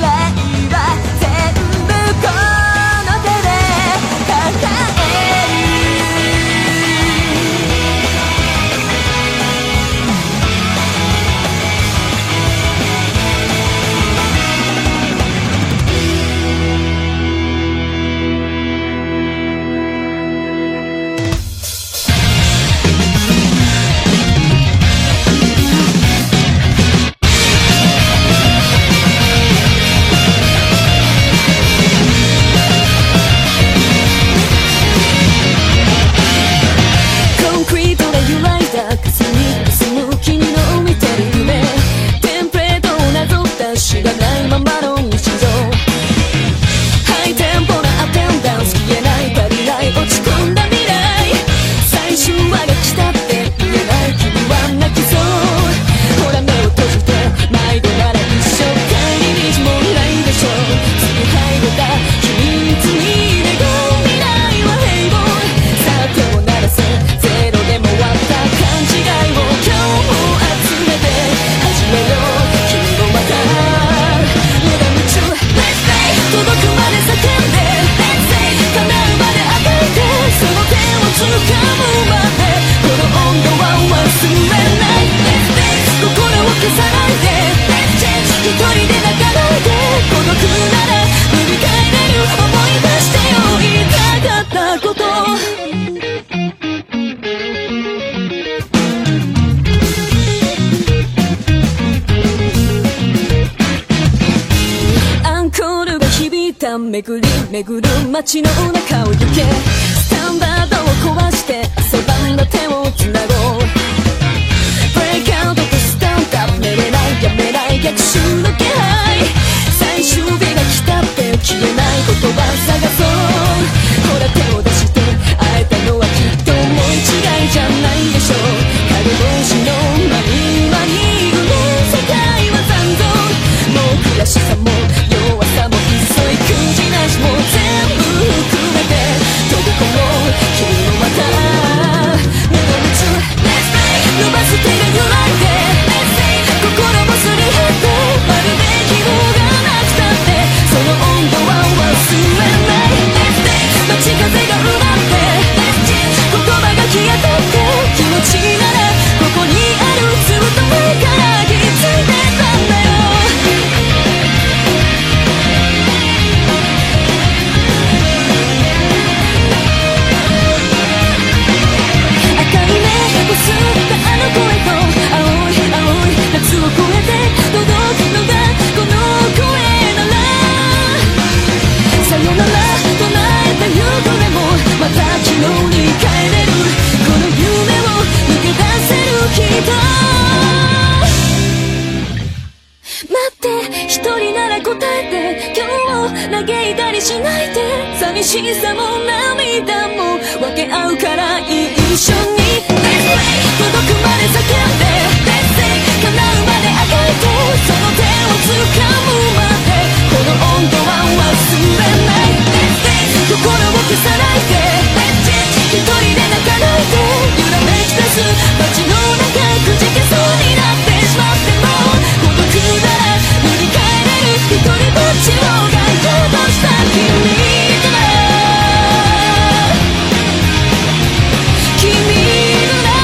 は全部この手で抱えるコンクリートで揺らいだ風に霞む君の見てる夢テンプレートをなぞった知らないままの日常ハイテンポなアテンダンス消えない足りない落ち込んだ未来最終話が来たって言えない君は泣きそうほら目を閉じて毎度なら一生帰り道もないでしょう継ぎはぐれた秘密に願う未来は平凡さあ手を鳴らせゼロでも終わった勘違いを今日も集めて始めよう君もまた無我夢中 Let's play 届くまで叫んで Let's say 叶うまで与えてその手を掴むまでこの温度は忘れない Let's play 心を消さないで Let's change 一人で泣かないで孤独なら塗り替えれる思い出してよ言いたかったことアンコールが響いた巡り巡る街の中を行けスタンダードを壊して遊ばんだ手をつなごうブレイクアウトとスタンドアップ寝れないやめない逆襲の気配最終日が来たって消えない言葉探そうほら手を出して会えたのはきっともう違いじゃないでしょう影帽子のまにまに埋め世界は残像もう悔しさも弱さもいっそ育児なしも全部含めて飛び込もう君もまた目の道 Let's play 伸ばす手が揺らいで Let's say 心もすり減ってまるで希望がなくたってその温度は忘れない Let's play 街風が埋まって Let's change 言葉が消えたって気持ちならここにあるずっと前から気づいてたんだよ赤い目をすったあの声と青い青い夏を越えて届くのがこの声ならさよなら唱えた夕暮れもまた昨日に帰れるこの夢を抜け出せるきっと待って一人なら答えて今日を嘆いたりしないで寂しさも涙も分け合うから一緒に Let's play 届くまで叫んで Let's say 叶うまであがいてその手を掴むまでこの温度は忘れない Let's say 心を消さないで Let's change 一人で泣かないで揺らめき出す街の中くじけそうになってしまっても孤独なら塗り替えれる一人ぼっちを抱いてとした君とな君のな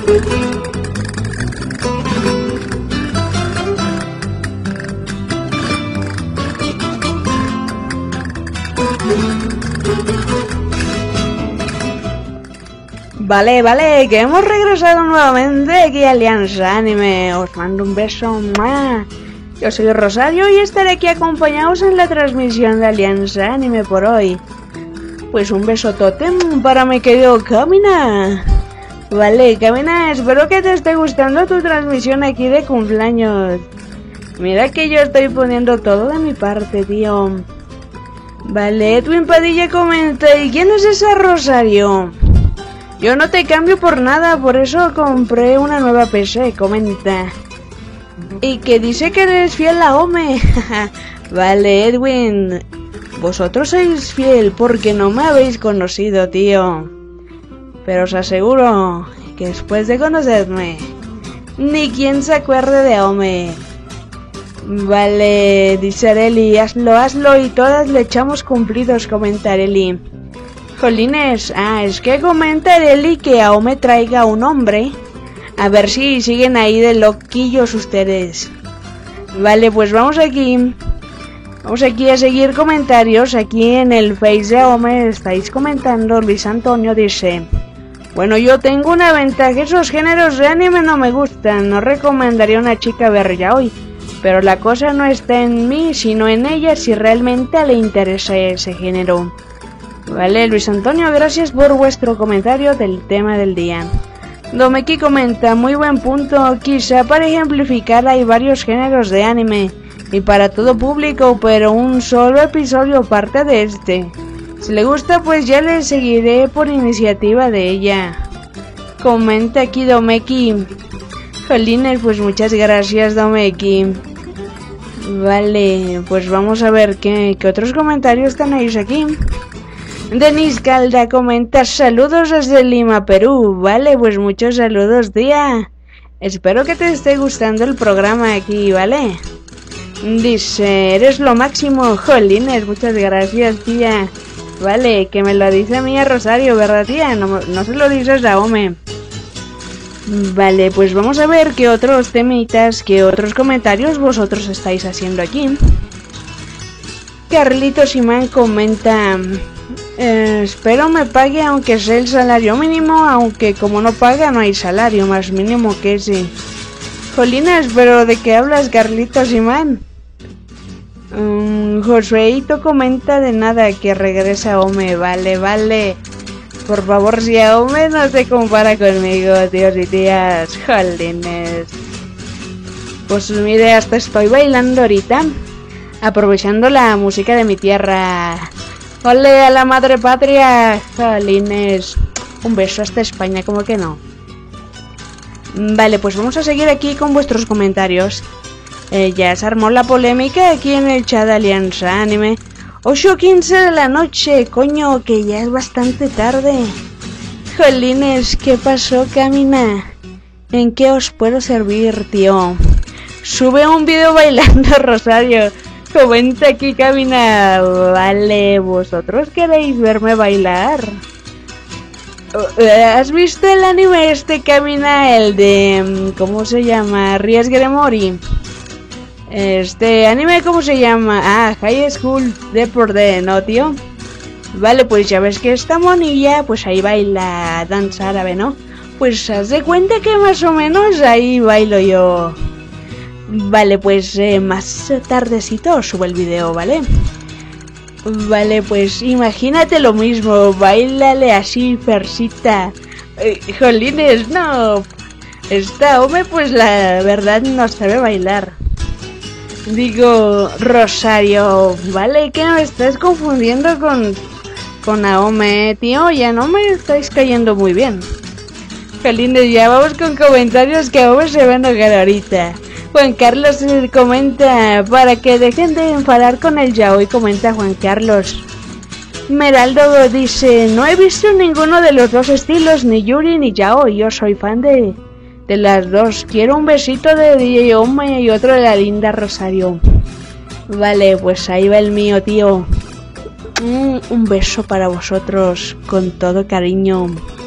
Vale, vale, que hemos regresado nuevamente aquí a Alianza Anime. Os mando un beso. ¡Mua! Yo soy Rosario y estaré aquí acompañados en la transmisión de Alianza Anime por hoy. Pues un beso totem para mi querido Kamina. Vale, Kamina, espero que te esté gustando tu transmisión aquí de cumpleaños. Mira que yo estoy poniendo todo de mi parte, tío. Vale, Edwin Padilla comenta, ¿y quién es esa Rosario? Yo no te cambio por nada, por eso compré una nueva P C, comenta. Y que dice que eres fiel a Ome. Vale, Edwin. Vosotros sois fiel porque no me habéis conocido, tío. Pero os aseguro que después de conocerme, ni quien se acuerde de Ome. Vale, dice Areli, hazlo, hazlo y todas le echamos cumplidos, comenta Areli. Jolines, ah, es que comenta Areli que Aome traiga un hombre. A ver si siguen ahí de loquillos ustedes. Vale, pues vamos aquí. Vamos aquí a seguir comentarios. Aquí en el Face de Aome estáis comentando. Luis Antonio dice: bueno, yo tengo una ventaja. Esos géneros de anime no me gustan. No recomendaría a una chica ver yaoi. Pero la cosa no está en mí, sino en ella si realmente le interesa ese género. Vale, Luis Antonio, gracias por vuestro comentario del tema del día. Domeki comenta, muy buen punto, quizá para ejemplificar hay varios géneros de anime, y para todo público, pero un solo episodio parte de este. Si le gusta, pues ya le seguiré por iniciativa de ella. Comenta aquí Domeki. Jolines, pues muchas gracias, Domeki. Vale, pues vamos a ver qué, qué otros comentarios tenéis aquí. Denis Calda comenta, saludos desde Lima, Perú. Vale, pues muchos saludos, tía. Espero que te esté gustando el programa aquí, ¿vale? Dice, eres lo máximo, jolines, muchas gracias, tía. Vale, que me lo dice mía Rosario, ¿verdad, tía? No, no se lo dices a Ome. Vale, pues vamos a ver qué otros temitas, qué otros comentarios vosotros estáis haciendo aquí. Carlitos Imán comenta... Eh, espero me pague aunque sea el salario mínimo, aunque como no paga no hay salario más mínimo que ese. Jolines, pero ¿de qué hablas, Carlitos Imán? Um, Josueito comenta de nada, que regresa Ome. Vale, vale. Por favor, si a Ome no se compara conmigo, tíos y tías. Jolines. Pues mire, hasta estoy bailando ahorita, aprovechando la música de mi tierra. ¡Ole a la madre patria! Jolines. Un beso hasta España, como que no. Vale, pues vamos a seguir aquí con vuestros comentarios. Eh, ya se armó la polémica aquí en el chat de Alianza Anime. ocho quince de la noche, coño, que ya es bastante tarde. Jolines, ¿qué pasó, Kamina? ¿En qué os puedo servir, tío? Sube un video bailando, Rosario. Comenta aquí, Kamina. Vale, ¿vosotros queréis verme bailar? ¿Has visto el anime este, Kamina? El de... ¿cómo se llama? Ries Gremori. Este anime, ¿cómo se llama? Ah, High School Deporte, ¿no, tío? Vale, pues ya ves que esta monilla, pues ahí baila danza árabe, ¿no? Pues haz de cuenta que más o menos ahí bailo yo. Vale, pues eh, más tardecito subo el video, ¿vale? Vale, pues imagínate lo mismo, bailale así, Fersita. Eh, jolines, no. Esta Ome, pues la verdad no sabe bailar. Digo, Rosario, vale, que me estás confundiendo con, con Aome, tío, ya no me estáis cayendo muy bien. Jolines, ya vamos con comentarios que Aome se va a enojar ahorita. Juan Carlos comenta, para que dejen de enfadar con el yaoi, comenta Juan Carlos. Meraldo dice, no he visto ninguno de los dos estilos, ni yuri ni yaoi, yo soy fan de, de las dos. Quiero un besito de D J Ome y otro de la linda Rosario. Vale, pues ahí va el mío, tío. Mm, un beso para vosotros, con todo cariño.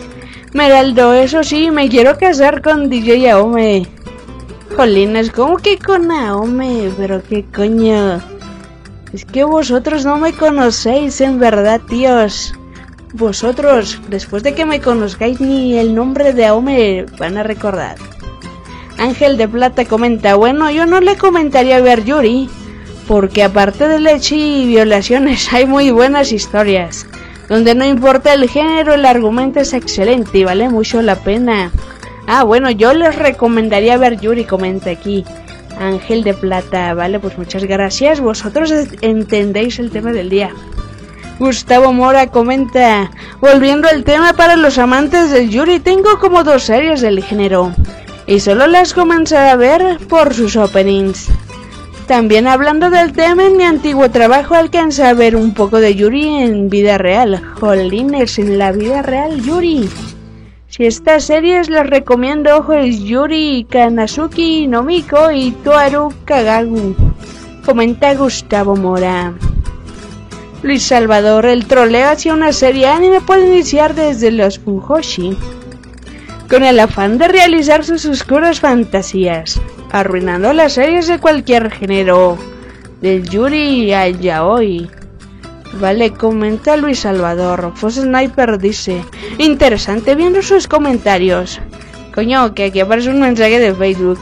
Meraldo, eso sí, me quiero casar con D J Aome. Jolines, ¿cómo que con Aome? Pero qué coño. Es que vosotros no me conocéis, en verdad, tíos. Vosotros, después de que me conozcáis, ni el nombre de Aome van a recordar. Ángel de Plata comenta, bueno, yo no le comentaría ver Yuri, porque aparte de leche y violaciones hay muy buenas historias, donde no importa el género, el argumento es excelente y vale mucho la pena. Ah, bueno, yo les recomendaría ver Yuri, comenta aquí Ángel de Plata. Vale, pues muchas gracias, vosotros entendéis el tema del día. Gustavo Mora comenta, volviendo al tema para los amantes del Yuri, tengo como dos series del género, y solo las comencé a ver por sus openings. También hablando del tema, en mi antiguo trabajo alcancé a ver un poco de Yuri en vida real. Jolines, en la vida real Yuri. Si estas series les recomiendo, ojo, es Yuri, Kanazuki no Miko y Toaru Kagagu. Comenta Gustavo Mora. Luis Salvador, el troleo hacia una serie anime puede iniciar desde los Fujoshi, con el afán de realizar sus oscuras fantasías, arruinando las series de cualquier género, del Yuri al Yaoi. Vale, comenta Luis Salvador. Fox Sniper dice, interesante viendo sus comentarios. Coño, que aquí aparece un mensaje de Facebook.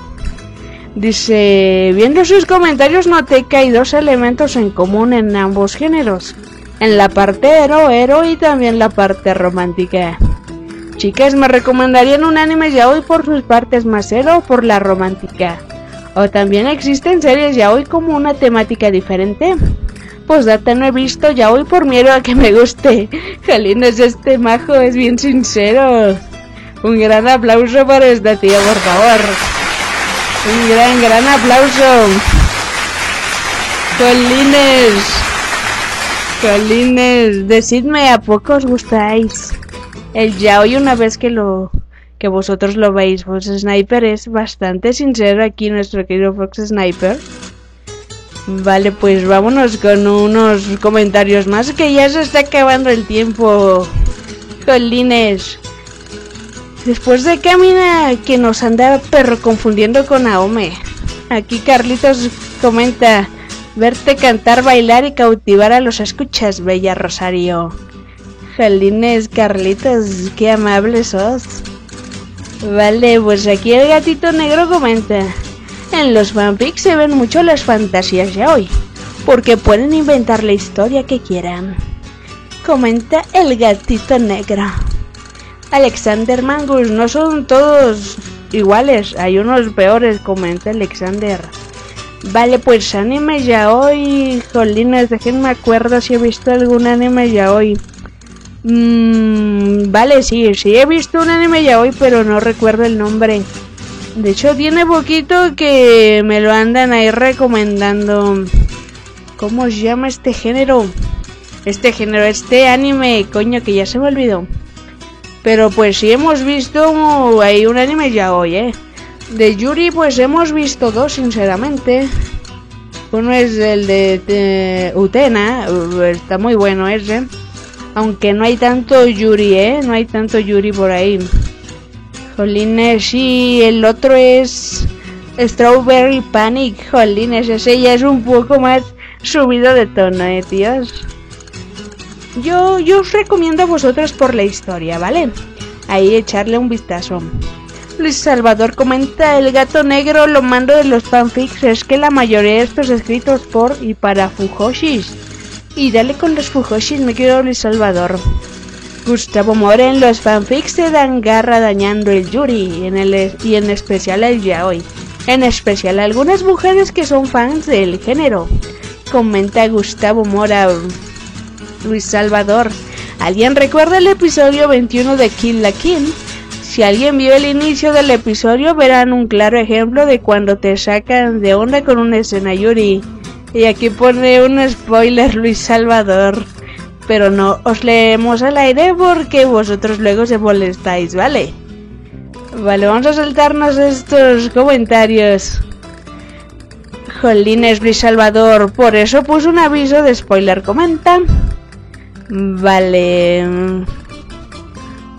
Dice, viendo sus comentarios noté que hay dos elementos en común en ambos géneros, en la parte ero-ero y también la parte romántica. Chicas, me recomendarían un anime yaoi por sus partes más ero o por la romántica. O también existen series yaoi como una temática diferente. Pues data, no he visto yaoi por miedo a que me guste. Jolines, este majo es bien sincero. Un gran aplauso para esta tía, por favor. Un gran, gran aplauso. Jolines. Jolines, decidme, ¿a poco os gustáis el yaoi una vez que lo que vosotros lo veis? Fox Sniper es bastante sincero aquí, nuestro querido Fox Sniper. Vale, pues vámonos con unos comentarios más, que ya se está acabando el tiempo. Jolines. Después de Camina, que nos anda perro confundiendo con Aome. Aquí Carlitos comenta, verte cantar, bailar y cautivar a los escuchas, bella Rosario. Jolines, Carlitos, qué amable sos. Vale, pues aquí el gatito negro comenta, en los fanfics se ven mucho las fantasías yaoi, porque pueden inventar la historia que quieran. Comenta el gatito negro. Alexander Mangus, no son todos iguales, hay unos peores, comenta Alexander. Vale, pues anime yaoi, jolines, déjenme acuerdo si he visto algún anime yaoi. Mmm, vale, sí, sí he visto un anime yaoi, pero no recuerdo el nombre. De hecho, tiene poquito que me lo andan ahí recomendando. ¿Cómo se llama este género? Este género, este anime, coño, que ya se me olvidó. Pero pues sí hemos visto ahí un anime yaoi, eh. De Yuri pues hemos visto dos, sinceramente. Uno es el de, de Utena, está muy bueno ese. Aunque no hay tanto Yuri, eh, no hay tanto Yuri por ahí. Jolines, y el otro es Strawberry Panic. Jolines, ese ya es un poco más subido de tono, eh, tíos. Yo, yo os recomiendo a vosotros por la historia, ¿vale? Ahí echarle un vistazo. Luis Salvador comenta, el gato negro, lo mando de los fanfics es que la mayoría de estos escritos por y para Fujoshis. Y dale con los Fujoshis, me quiero Luis Salvador. Gustavo Mora, en los fanfics se dan garra dañando el Yuri en el, y en especial el yaoi. En especial algunas mujeres que son fans del género. Comenta Gustavo Mora. Luis Salvador, ¿alguien recuerda el episodio veintiuno de Kill la Kill? Si alguien vio el inicio del episodio verán un claro ejemplo de cuando te sacan de onda con una escena Yuri. Y aquí pone un spoiler Luis Salvador, pero no os leemos al aire porque vosotros luego se molestáis, ¿vale? Vale, vamos a saltarnos estos comentarios. Jolines, Luis Salvador, por eso puso un aviso de spoiler, comenta. Vale.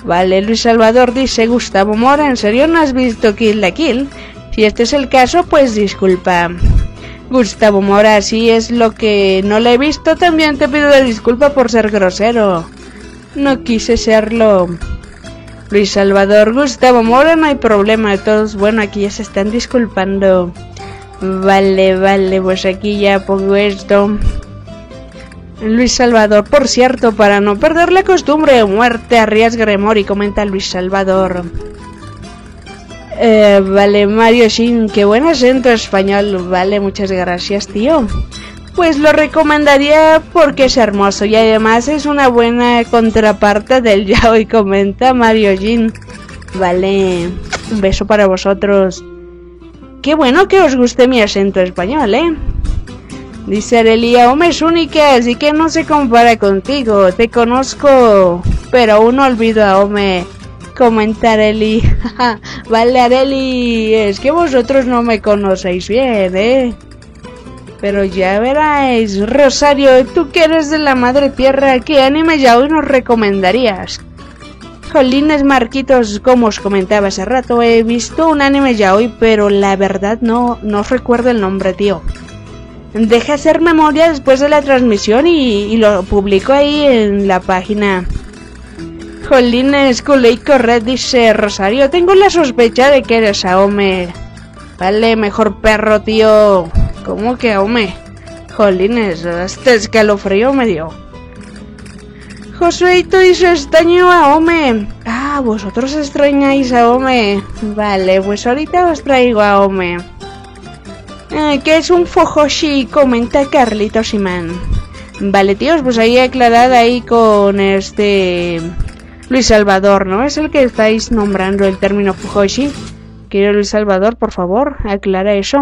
Vale, Luis Salvador dice: Gustavo Mora, ¿en serio no has visto Kill la Kill? Si este es el caso, pues disculpa. Gustavo Mora, si es lo que no le he visto, también te pido disculpa por ser grosero. No quise serlo. Luis Salvador, Gustavo Mora, no hay problema, todos, bueno, aquí ya se están disculpando. Vale, vale, pues aquí ya pongo esto. Luis Salvador, por cierto, para no perder la costumbre, muerte a Rías Gremori, comenta Luis Salvador. Eh, vale, Mario Shin, qué buen acento español, vale, muchas gracias, tío. Pues lo recomendaría porque es hermoso y además es una buena contraparte del yaoi, comenta Mario Shin. Vale, un beso para vosotros. Qué bueno que os guste mi acento español, ¿eh? Dice Arelia, Ome es única, así que no se compara contigo. Te conozco, pero aún no olvido a Ome. Comenta Areli. Vale, Areli, es que vosotros no me conocéis bien, ¿eh? Pero ya veráis. Rosario, tú que eres de la madre tierra, ¿qué anime ya hoy nos recomendarías? Jolines Marquitos, como os comentaba hace rato, he visto un anime ya hoy, pero la verdad no, no recuerdo el nombre, tío. Deja hacer memoria después de la transmisión y, y lo publico ahí en la página. Jolines Kool-Aid Corred dice: Rosario, tengo la sospecha de que eres Aome. Vale, mejor perro, tío. ¿Cómo que Aome? Jolines, este escalofrío me dio. Josueito dice: extraño a Aome. Ah, vosotros extrañáis a Aome. Vale, pues ahorita os traigo a Aome. Eh, ¿Qué es un Fojoshi? Comenta Carlitos Imán. Vale, tíos, pues ahí aclarada ahí con este Luis Salvador, ¿no? Es el que estáis nombrando el término Fujoshi. Querido Luis Salvador, por favor, aclara eso.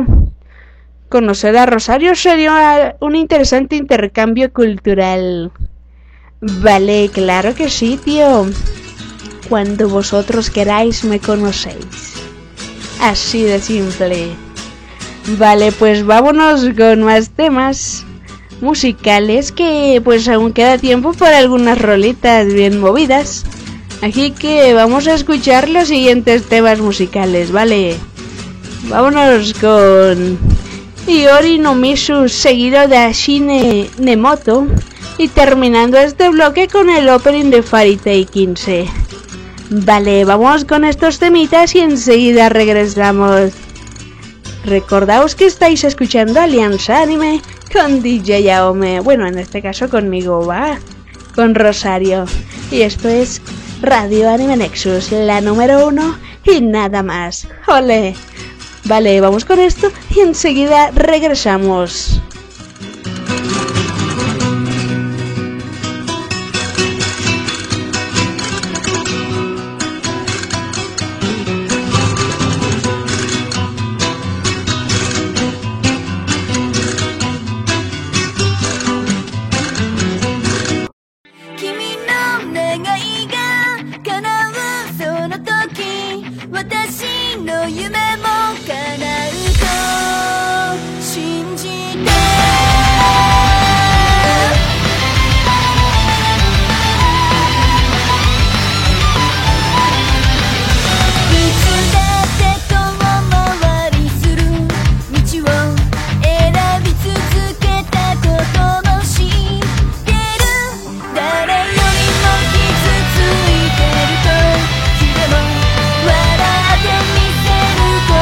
Conocer a Rosario sería un interesante intercambio cultural. Vale, claro que sí, tío. Cuando vosotros queráis me conocéis. Así de simple. Vale, pues vámonos con más temas musicales, que pues aún queda tiempo para algunas rolitas bien movidas. Así que vamos a escuchar los siguientes temas musicales, ¿vale? Vámonos con Iori no Misu, seguido de Ashine Nemoto, y terminando este bloque con el opening de Fairy Tail quince. Vale, vamos con estos temitas y enseguida regresamos. Recordaos que estáis escuchando Alianza Anime con D J Aome. Bueno, en este caso conmigo, va, con Rosario. Y esto es Radio Anime Nexus, la número uno y nada más. ¡Ole! Vale, vamos con esto y enseguida regresamos. 「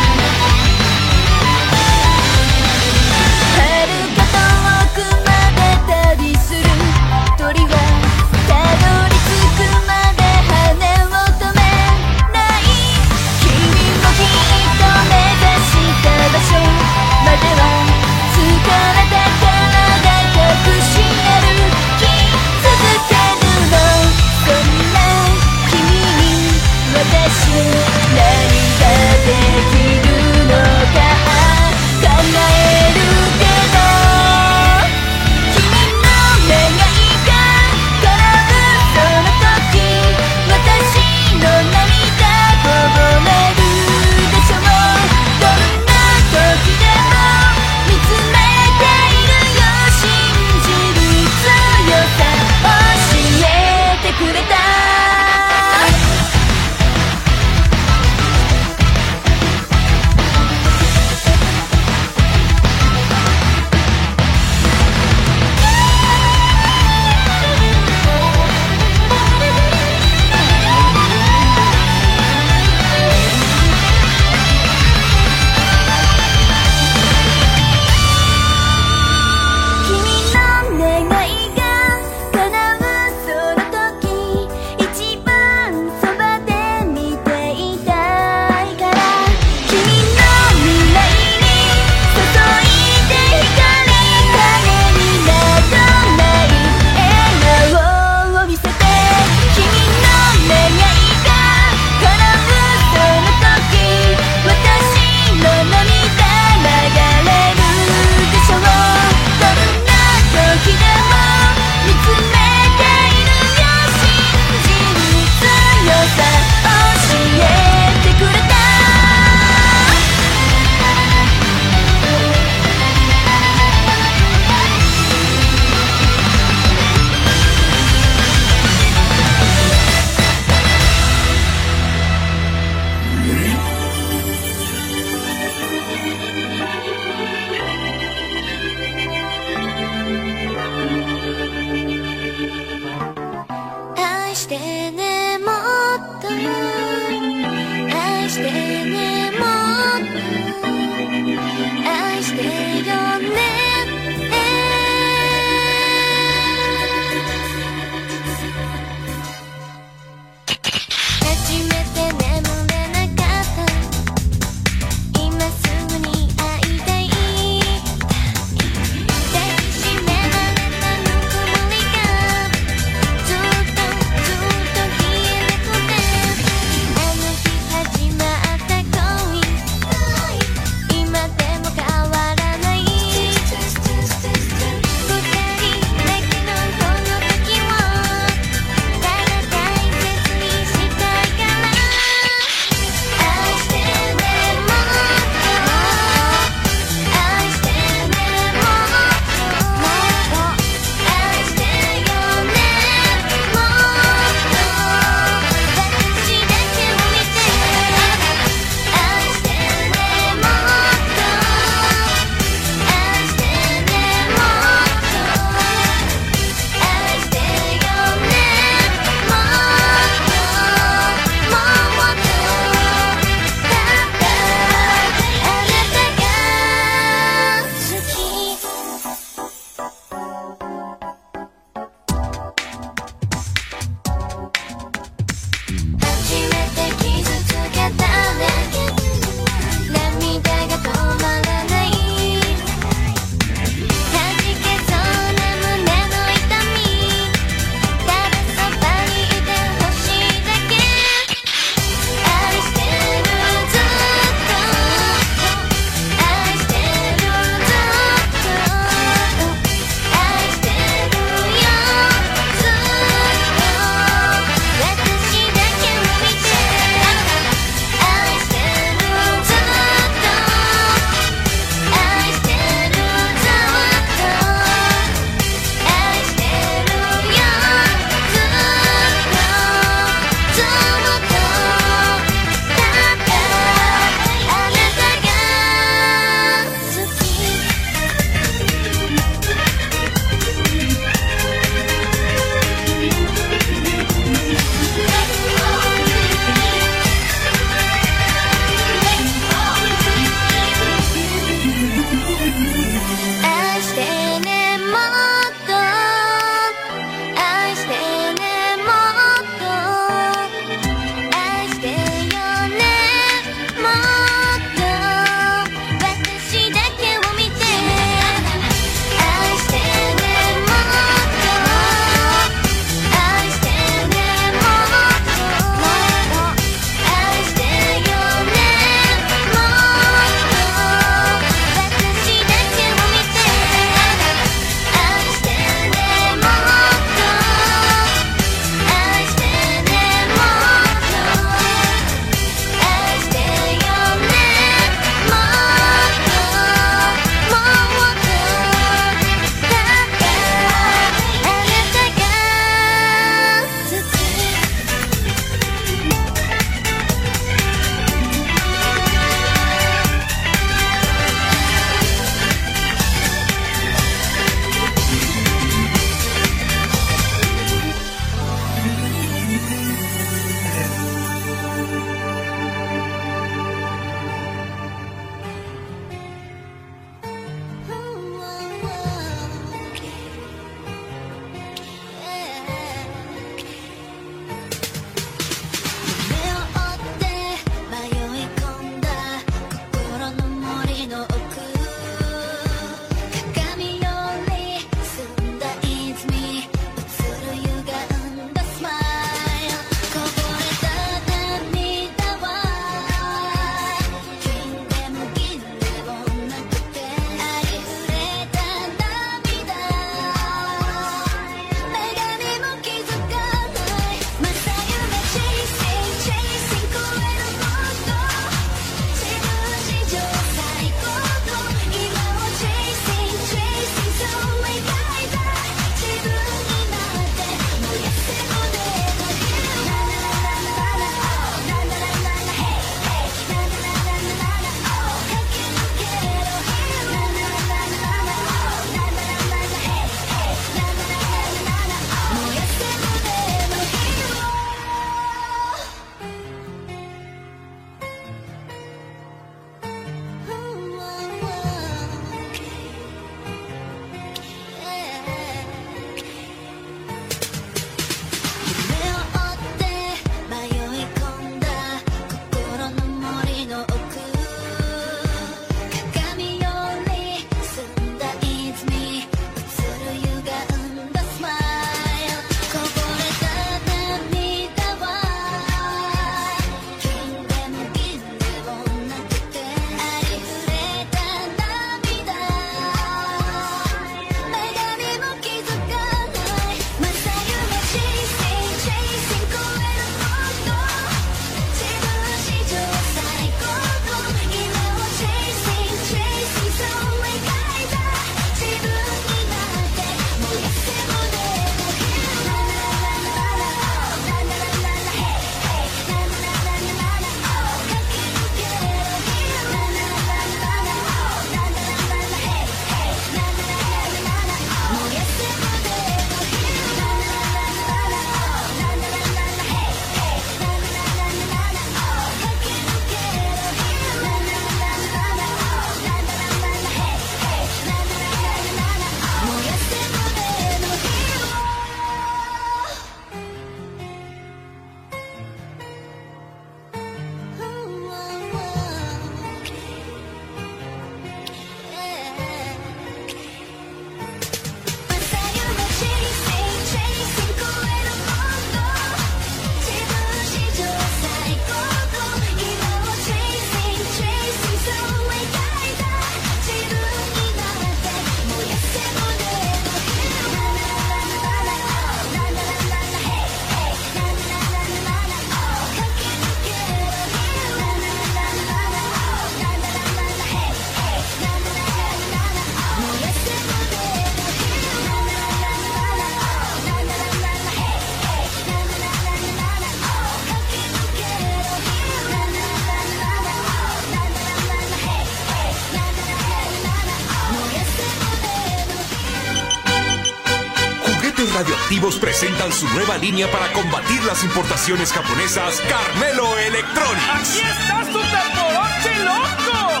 radioactivos presentan su nueva línea para combatir las importaciones japonesas, Carmelo Electronics. ¡Aquí está su Tamagotchi loco!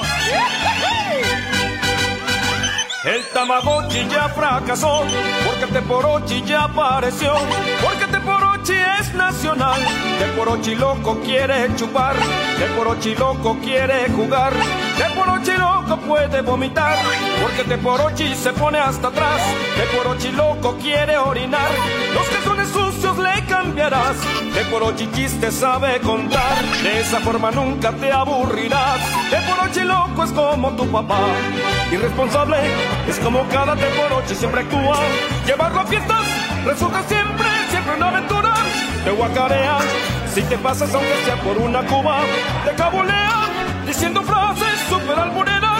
El Tamagotchi ya fracasó, porque Teporochi ya apareció, porque Teporochi es nacional. Teporochi loco quiere chupar, Teporochi loco quiere jugar, Teporochi loco puede vomitar, porque Teporochi se pone hasta atrás. Teporochi loco quiere orinar, los calzones sucios le cambiarás. Teporochi chiste sabe contar, de esa forma nunca te aburrirás. Teporochi loco es como tu papá, irresponsable es como cada Teporochi siempre actúa. Llevarlo a fiestas resulta siempre, siempre una aventura. Te guacareas si te pasas aunque sea por una cuba. Te cabulea diciendo frases super albureras.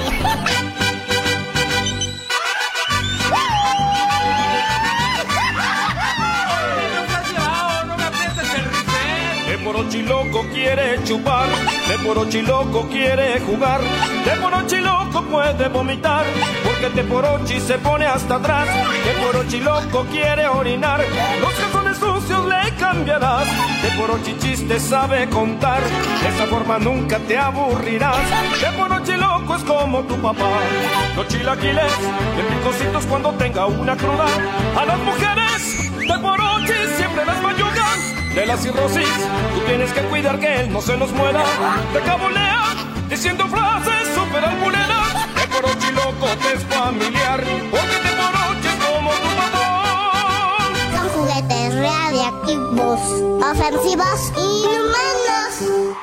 Teporochi loco quiere chupar, Teporochi loco quiere jugar, Teporochi loco puede vomitar, porque Teporochi se pone hasta atrás. Teporochi loco quiere orinar, los calzones sucios le cambiarás. Teporochi chiste sabe contar, de esa forma nunca te aburrirás. Teporochi loco es como tu papá, los chilaquiles de picositos cuando tenga una cruda. A las mujeres Teporochi siempre las mayugas. De la cirrosis, tú tienes que cuidar que él no se nos muera. Te cabulea diciendo frases super albureras. Teporochi loco te es familiar, porque Teporochi es como tu papá. Son juguetes radiactivos, ofensivos y humanos.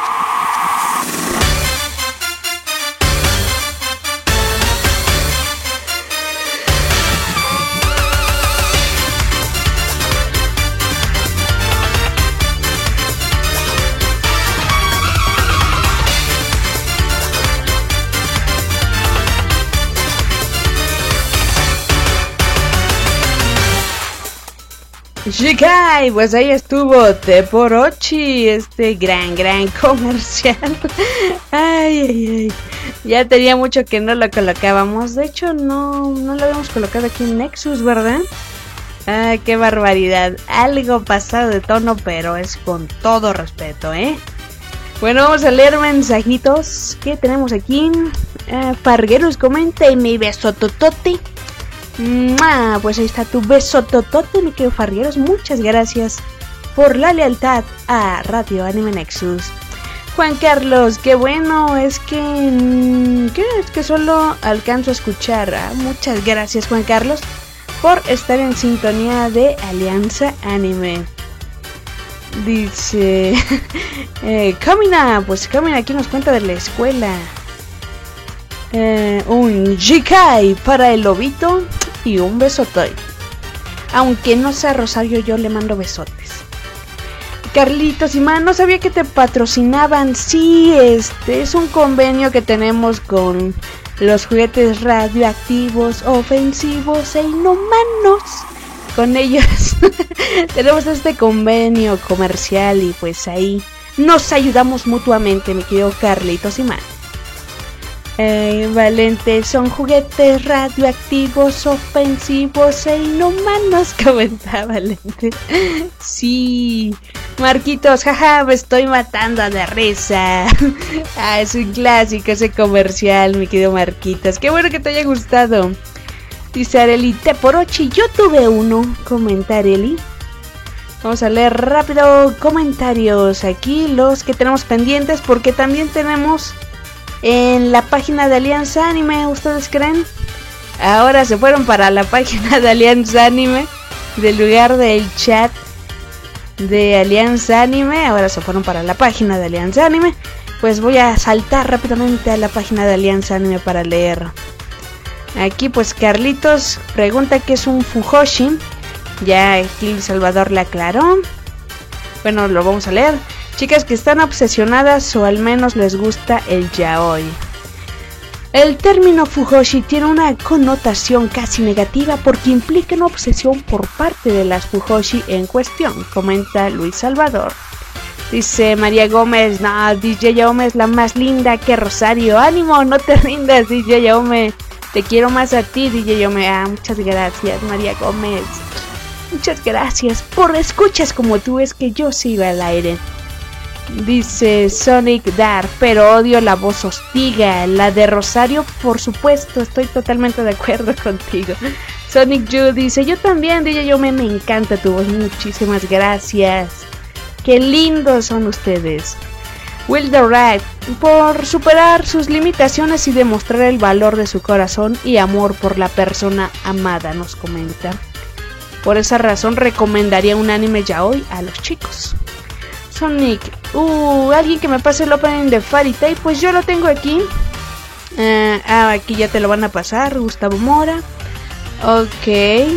Shikai, pues ahí estuvo Teporochi, este gran, gran comercial. Ay, ay, ay. Ya tenía mucho que no lo colocábamos. De hecho, no, no lo habíamos colocado aquí en Nexus, ¿verdad? Ah, qué barbaridad. Algo pasado de tono, pero es con todo respeto, ¿eh? Bueno, vamos a leer mensajitos que tenemos aquí. Uh, Fargueros comenta y mi beso totote. ¡Mua! Pues ahí está tu beso totote, mi querido Fargueros. Muchas gracias por la lealtad a Radio Anime Nexus. Juan Carlos, qué bueno, es que... ¿Qué? Es que solo alcanzo a escuchar. Ah, muchas gracias, Juan Carlos, por estar en sintonía de Alianza Anime. Dice... eh, Kamina, pues Kamina aquí nos cuenta de la escuela. Eh, un Jikai para el lobito y un besotoy. Aunque no sea Rosario, yo le mando besotes. Carlitos y man, no sabía que te patrocinaban. Sí, este es un convenio que tenemos con los juguetes radioactivos, ofensivos e inhumanos. Con ellos tenemos este convenio comercial y pues ahí nos ayudamos mutuamente, mi querido Carlitos y man. Eh, Valente, son juguetes radioactivos, ofensivos e inhumanos, comentaba Valente. Sí, Marquitos, jaja, me estoy matando de risa. Ah, es un clásico ese comercial, mi querido Marquitos. Qué bueno que te haya gustado. Dice Areli, Teporochi, yo tuve uno, comenta Areli. Vamos a leer rápido comentarios aquí, los que tenemos pendientes, porque también tenemos... en la página de Alianza Anime, ¿ustedes creen? Ahora se fueron para la página de Alianza Anime, del lugar del chat de Alianza Anime. Ahora se fueron para la página de Alianza Anime. Pues voy a saltar rápidamente a la página de Alianza Anime para leer. Aquí pues Carlitos pregunta qué es un Fujoshi. Ya aquí El Salvador le aclaró. Bueno, lo vamos a leer. Chicas que están obsesionadas o al menos les gusta el yaoi. El término Fujoshi tiene una connotación casi negativa porque implica una obsesión por parte de las Fujoshi en cuestión, comenta Luis Salvador. Dice María Gómez, no, D J Yaome es la más linda que Rosario. Ánimo, no te rindas, D J Yaome. Te quiero más a ti, D J Yaome. Ah, muchas gracias, María Gómez. Muchas gracias. Por escuchas como tú es que yo sigo al aire. Dice Sonic Dark, pero odio la voz hostiga. La de Rosario, por supuesto, estoy totalmente de acuerdo contigo. Sonic Yu dice, yo también, D J Yome, me encanta tu voz. Muchísimas gracias. Qué lindos son ustedes. Will the Rat, por superar sus limitaciones y demostrar el valor de su corazón y amor por la persona amada, nos comenta. Por esa razón recomendaría un anime yaoi a los chicos. Sonic, uh, alguien que me pase el opening de Fairy Tail, pues yo lo tengo aquí. Uh, ah, aquí ya te lo van a pasar, Gustavo Mora. Ok.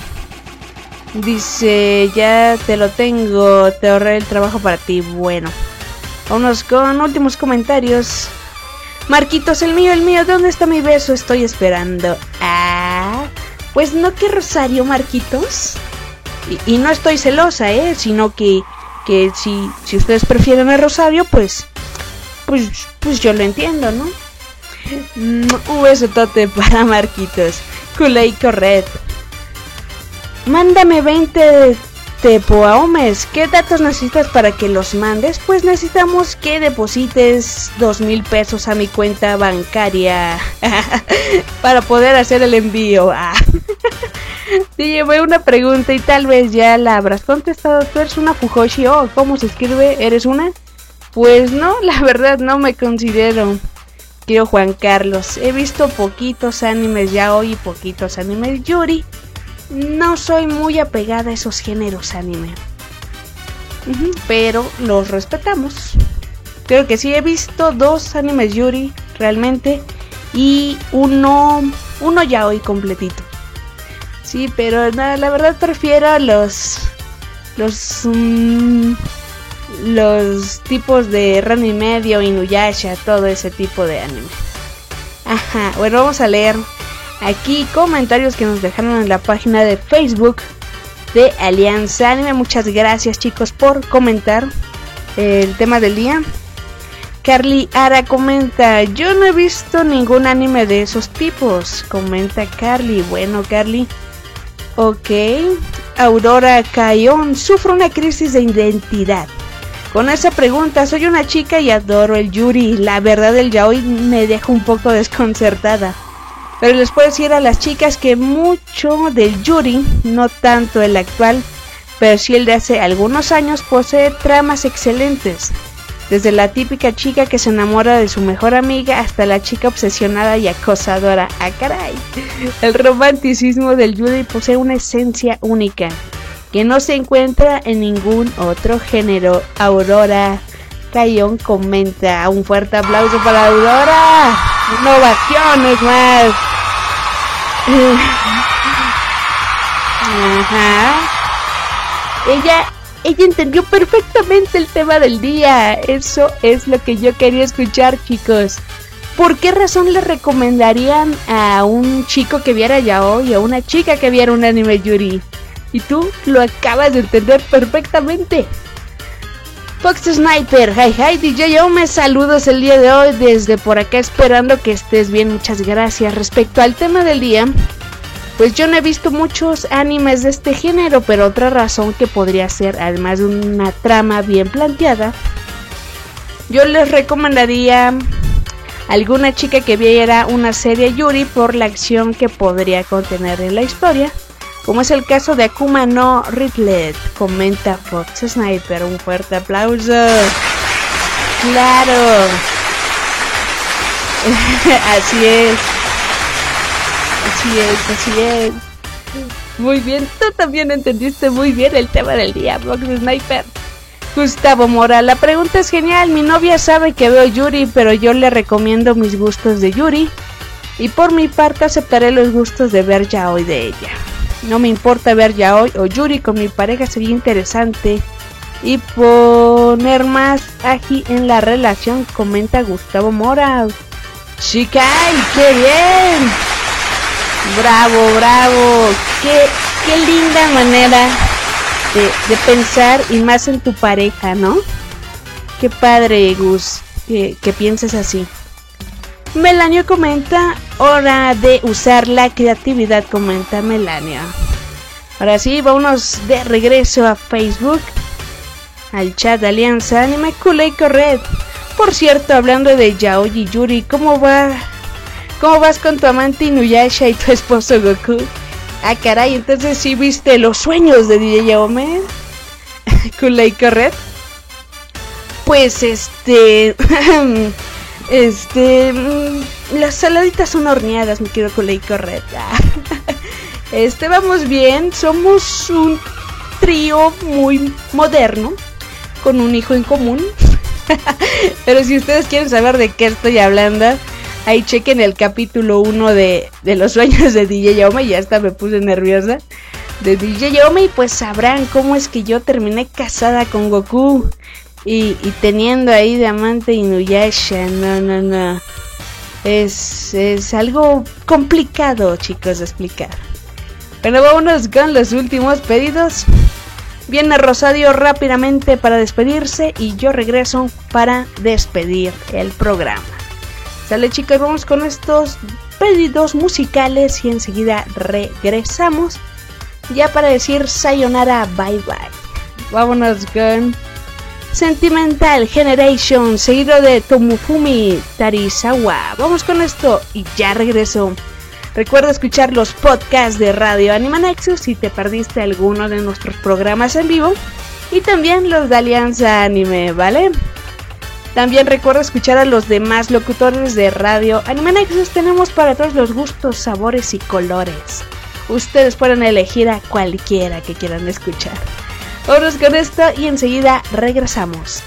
Dice, ya te lo tengo, te ahorré el trabajo para ti. Bueno, vámonos con últimos comentarios. Marquitos, el mío, el mío, ¿dónde está mi beso? Estoy esperando. Ah, pues no que Rosario, Marquitos. Y, y no estoy celosa, eh, sino que que si, si ustedes prefieren a Rosario, pues, pues, pues yo lo entiendo, ¿no? Un besotote para Marquitos. Kulei Corred. Mándame veinte tepoaomes. ¿Qué datos necesitas para que los mandes? Pues necesitamos que deposites dos mil pesos a mi cuenta bancaria para poder hacer el envío. Te llevé una pregunta y tal vez ya la habrás contestado. ¿Tú eres una Fujoshi? Oh, ¿cómo se escribe? ¿Eres una? Pues no, la verdad no me considero. Quiero Juan Carlos. He visto poquitos animes yaoi y poquitos animes yuri. No soy muy apegada a esos géneros anime. Uh-huh, pero los respetamos. Creo que sí he visto dos animes yuri realmente y uno, uno yaoi completito. Sí, pero no, la verdad prefiero los los um, los tipos de Ranma y medio, Inuyasha, todo ese tipo de anime. Ajá, bueno, vamos a leer aquí comentarios que nos dejaron en la página de Facebook de Alianza Anime. Muchas gracias, chicos, por comentar el tema del día. Carly Ara comenta, yo no he visto ningún anime de esos tipos, comenta Carly. Bueno, Carly, ok. Aurora Cayon, sufro una crisis de identidad con esa pregunta. Soy una chica y adoro el yuri. La verdad, el yaoi me deja un poco desconcertada, pero les puedo decir a las chicas que mucho del yuri, no tanto el actual, pero sí el de hace algunos años, posee tramas excelentes. Desde la típica chica que se enamora de su mejor amiga hasta la chica obsesionada y acosadora. ¡Ah, caray! El romanticismo del yuri posee una esencia única que no se encuentra en ningún otro género. Aurora Cayón comenta. Un fuerte aplauso para Aurora. Innovaciones más. Ajá. Ella... Ella entendió perfectamente el tema del día. Eso es lo que yo quería escuchar, chicos. ¿Por qué razón le recomendarían a un chico que viera yaoi y a una chica que viera un anime yuri? Y tú lo acabas de entender perfectamente. Fox Sniper, hi hi D J Yome, saludos el día de hoy desde por acá, esperando que estés bien, muchas gracias. Respecto al tema del día, pues yo no he visto muchos animes de este género, pero otra razón que podría ser, además de una trama bien planteada, yo les recomendaría a alguna chica que viera una serie yuri por la acción que podría contener en la historia, como es el caso de Akuma no Ridlet, comenta Fox Sniper. Un fuerte aplauso. Claro. Así es. Así es, así es. Muy bien, tú también entendiste muy bien el tema del día, Fox Sniper. Gustavo Mora, la pregunta es genial. Mi novia sabe que veo yuri, pero yo le recomiendo mis gustos de yuri. Y por mi parte aceptaré los gustos de ver yaoi de ella. No me importa ver yaoi o yuri con mi pareja, sería interesante. Y poner más agi en la relación, comenta Gustavo Mora. Chica, ¡ay, qué bien! Bravo, bravo. Qué, qué linda manera de, de pensar, y más en tu pareja, ¿no? Qué padre, Gus, que, que pienses así. Melanio comenta, hora de usar la creatividad, comenta Melania. Ahora sí, vámonos de regreso a Facebook, al chat de Alianza Anime. Kuleiko Red. Por cierto, hablando de Yaoi y Yuri, ¿cómo va? ¿Cómo vas con tu amante Inuyasha y tu esposo Goku? Ah, caray, entonces sí viste los sueños de D J Yaome. Kuleiko Red. Pues este... este... las saladitas son horneadas, mi querido Kuleiko Red. Este, vamos bien, somos un trío muy moderno, con un hijo en común. Pero si ustedes quieren saber de qué estoy hablando, ahí chequen el capítulo uno de, de los sueños de D J Yaome. Y hasta me puse nerviosa de D J Yaome. Y pues sabrán cómo es que yo terminé casada con Goku Y, y teniendo ahí de amante Inuyasha. No, no, no, Es, es algo complicado, chicos, de explicar. Bueno, vámonos con los últimos pedidos. Viene Rosario rápidamente para despedirse y yo regreso para despedir el programa. Sale, chicos, vamos con estos pedidos musicales y enseguida regresamos ya para decir sayonara, bye bye. Vámonos con Sentimental Generation, seguido de Tomufumi Tarisawa. Vamos con esto y ya regreso. Recuerda escuchar los podcasts de Radio Anime Nexus si te perdiste alguno de nuestros programas en vivo y también los de Alianza Anime, ¿vale? También recuerda escuchar a los demás locutores de Radio Anime Nexus. Tenemos para todos los gustos, sabores y colores. Ustedes pueden elegir a cualquiera que quieran escuchar. Vámonos con esto y enseguida regresamos.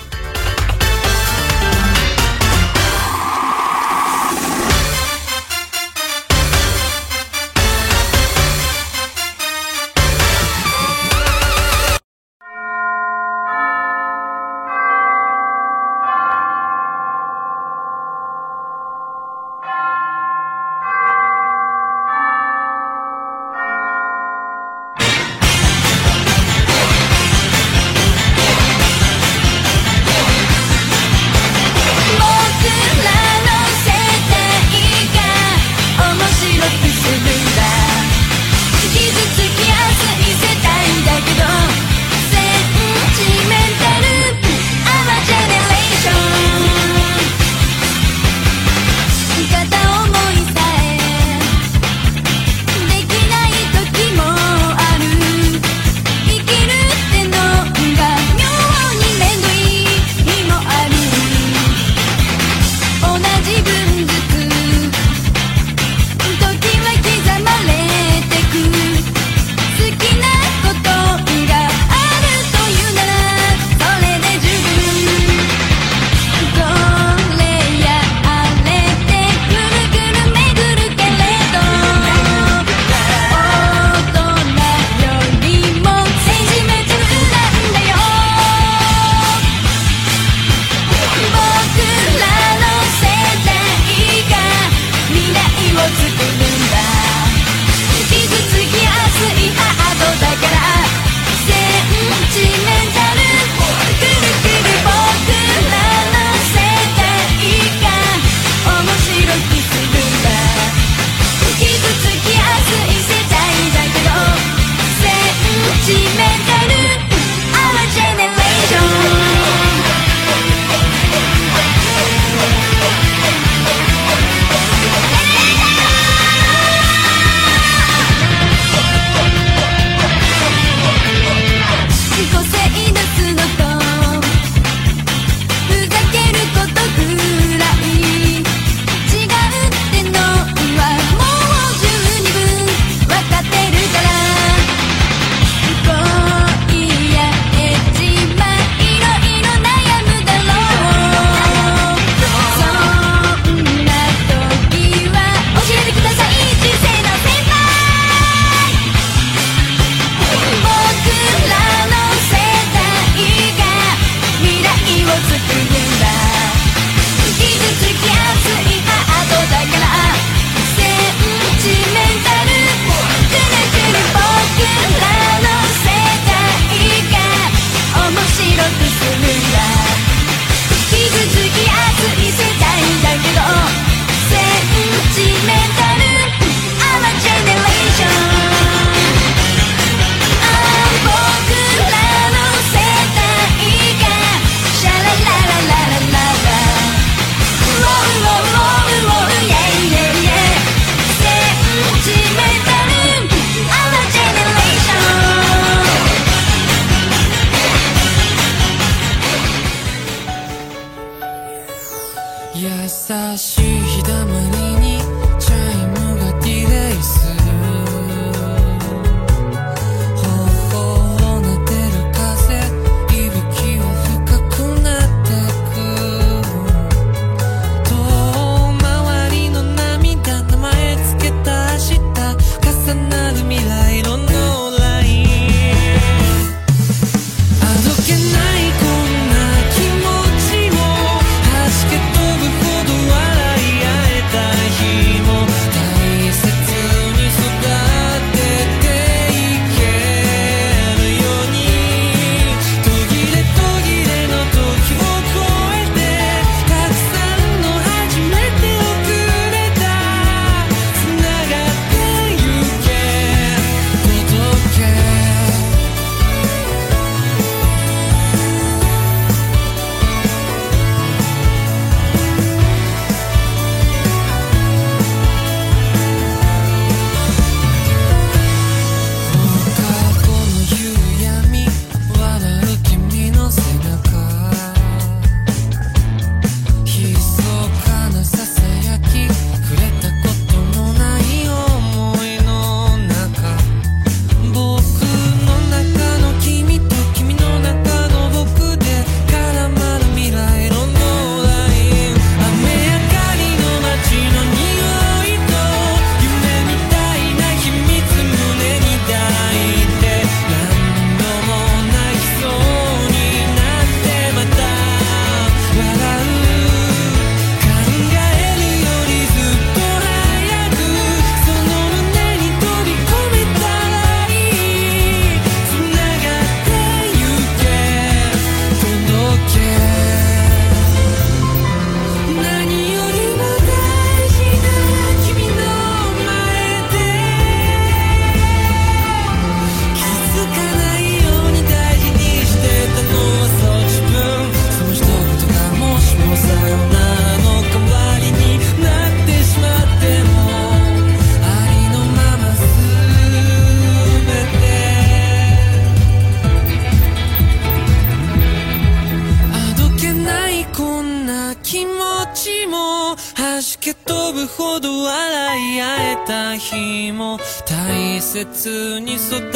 れた日も大切に育ててい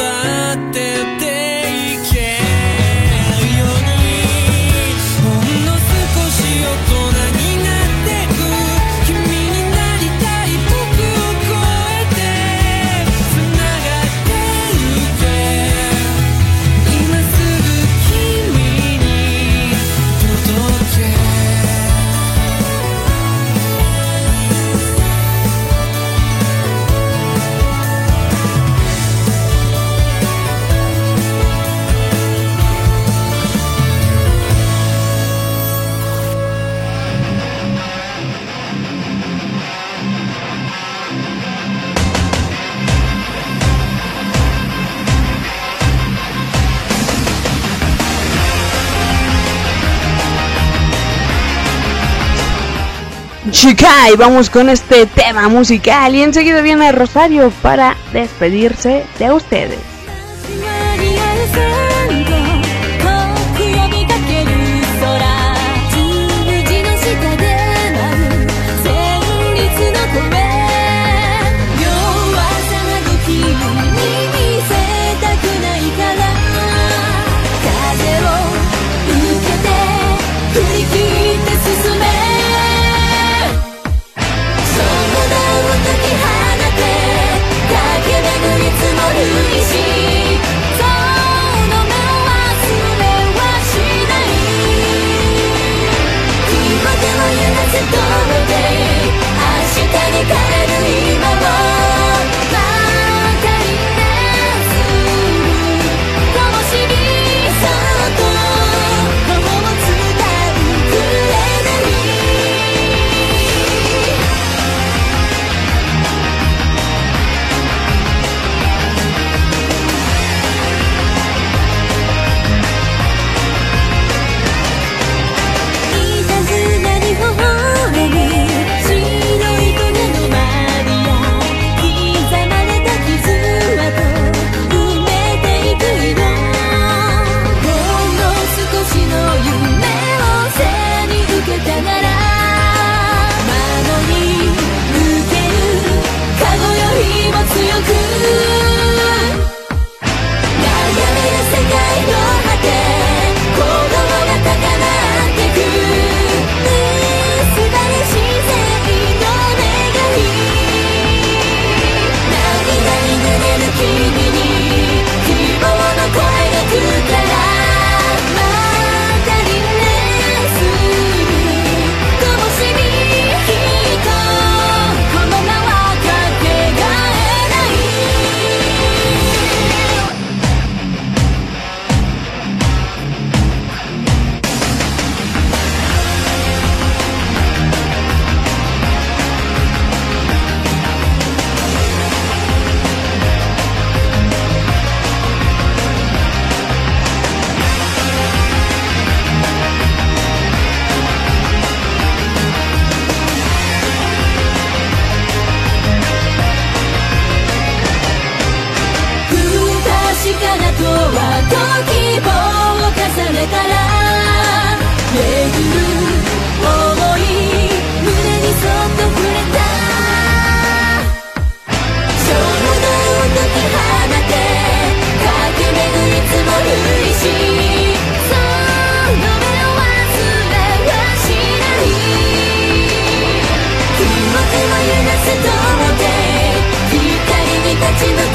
けるようにほんの少し大人になってく君になりたい僕を超えてつながってゆけ今すぐ君に届け Chica, y vamos con este tema musical y enseguida viene Rosario para despedirse de ustedes.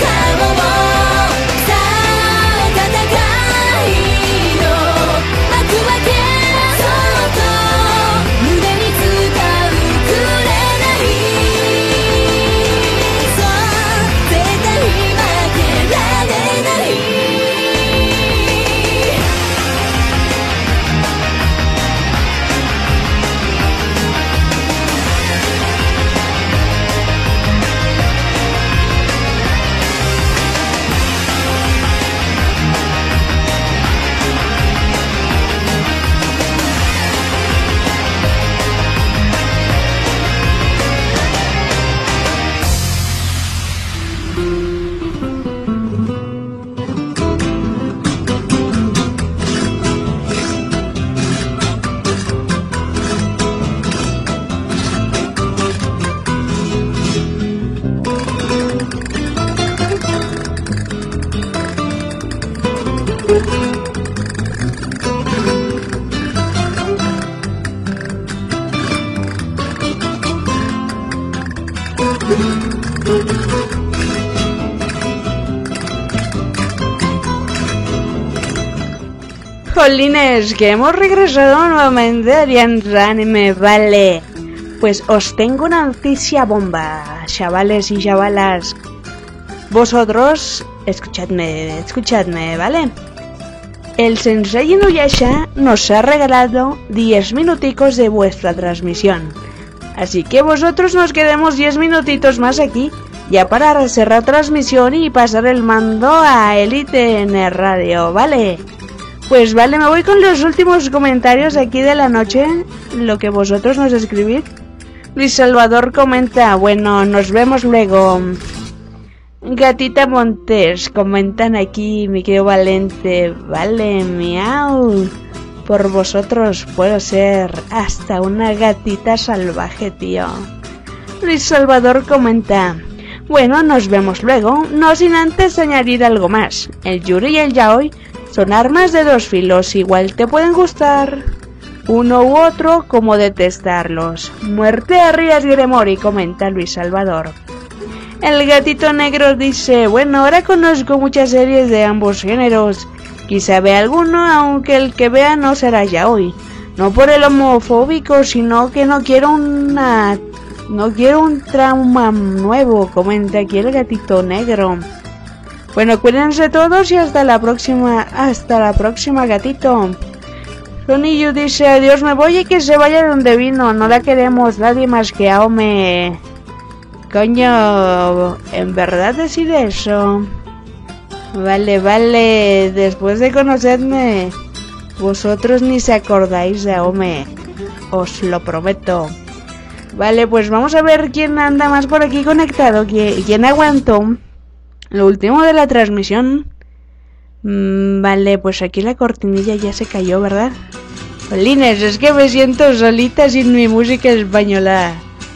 さあ戦いの幕 Jolines, que hemos regresado nuevamente a Alianza Anime, vale. Pues os tengo una noticia bomba, chavales y chavalas. Vosotros, escuchadme, escuchadme, ¿vale? El Sensei Inuyasha nos ha regalado diez minuticos de vuestra transmisión. Así que vosotros nos quedemos diez minutitos más aquí, ya para cerrar transmisión y pasar el mando a Elite en el radio, ¿vale? Pues vale, me voy con los últimos comentarios aquí de la noche, lo que vosotros nos escribís. Luis Salvador comenta, bueno, nos vemos luego. Gatita Montes, comentan aquí, mi querido Valente, vale, miau. Por vosotros puedo ser hasta una gatita salvaje, tío. Luis Salvador comenta, bueno, nos vemos luego, no sin antes añadir algo más. El Yuri y el Yaoi son armas de dos filos, igual te pueden gustar uno u otro, como detestarlos. Muerte a Rías Gremori, comenta Luis Salvador. El Gatito Negro dice, bueno, ahora conozco muchas series de ambos géneros. Quizá vea alguno, aunque el que vea no será yaoi. No por el homofóbico, sino que no quiero una... No quiero un trauma nuevo, comenta aquí el Gatito Negro. Bueno, cuídense todos y hasta la próxima, hasta la próxima, gatito. Soniyu dice, adiós, me voy y que se vaya donde vino, no la queremos nadie más que Aome. Coño, ¿en verdad decide eso? Vale, vale, después de conocerme, vosotros ni se acordáis de Aome, os lo prometo. Vale, pues vamos a ver quién anda más por aquí conectado, quién, quién aguantó lo último de la transmisión. Mm, vale, pues aquí la cortinilla ya se cayó, ¿verdad? Jolines, es que me siento solita sin mi música española.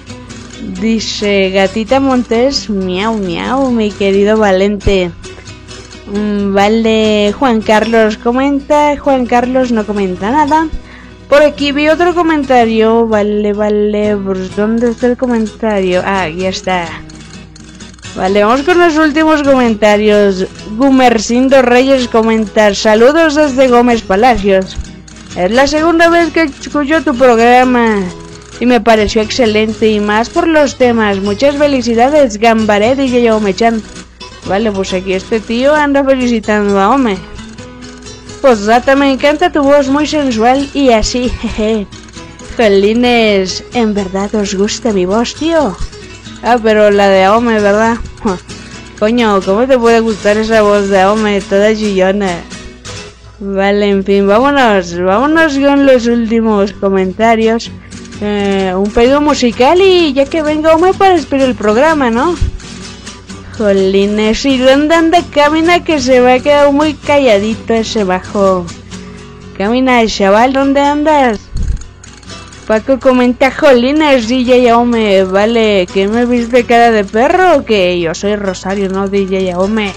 Dice Gatita Montes, miau, miau, mi querido Valente. Mm, vale, Juan Carlos comenta, Juan Carlos no comenta nada. Por aquí vi otro comentario, vale, vale, pues ¿dónde está el comentario? Ah, aquí está. Vale, vamos con los últimos comentarios. Gumercindo Reyes comenta, saludos desde Gómez Palacios. Es la segunda vez que escucho tu programa y me pareció excelente, y más por los temas. Muchas felicidades, Gambaré D J Ome-chan. Vale, pues aquí este tío anda felicitando a Ome. Pues data, me encanta tu voz, muy sensual y así, jeje. Jolines, ¿en verdad os gusta mi voz, tío? Ah, pero la de Aome, ¿verdad? Coño, ¿cómo te puede gustar esa voz de Aome, toda chillona? Vale, en fin, vámonos, vámonos con los últimos comentarios. Eh, un pedido musical y ya que venga Aome para despedir el programa, ¿no? Jolines, ¿y dónde anda Camina, que se me ha quedado muy calladito ese bajo? Camina, chaval, ¿dónde andas? Paco comenta, jolines, D J Aome, vale, ¿que me viste cara de perro o qué? Yo soy Rosario, no D J Aome.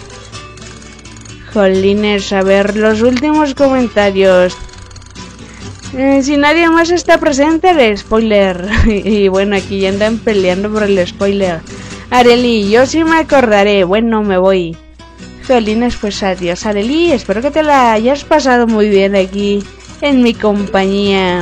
Jolines, a ver, los últimos comentarios. Eh, si nadie más está presente, el spoiler. Y bueno, aquí ya andan peleando por el spoiler. Areli, yo sí me acordaré, bueno, me voy. Jolines, pues adiós, Areli, espero que te la hayas pasado muy bien aquí en mi compañía.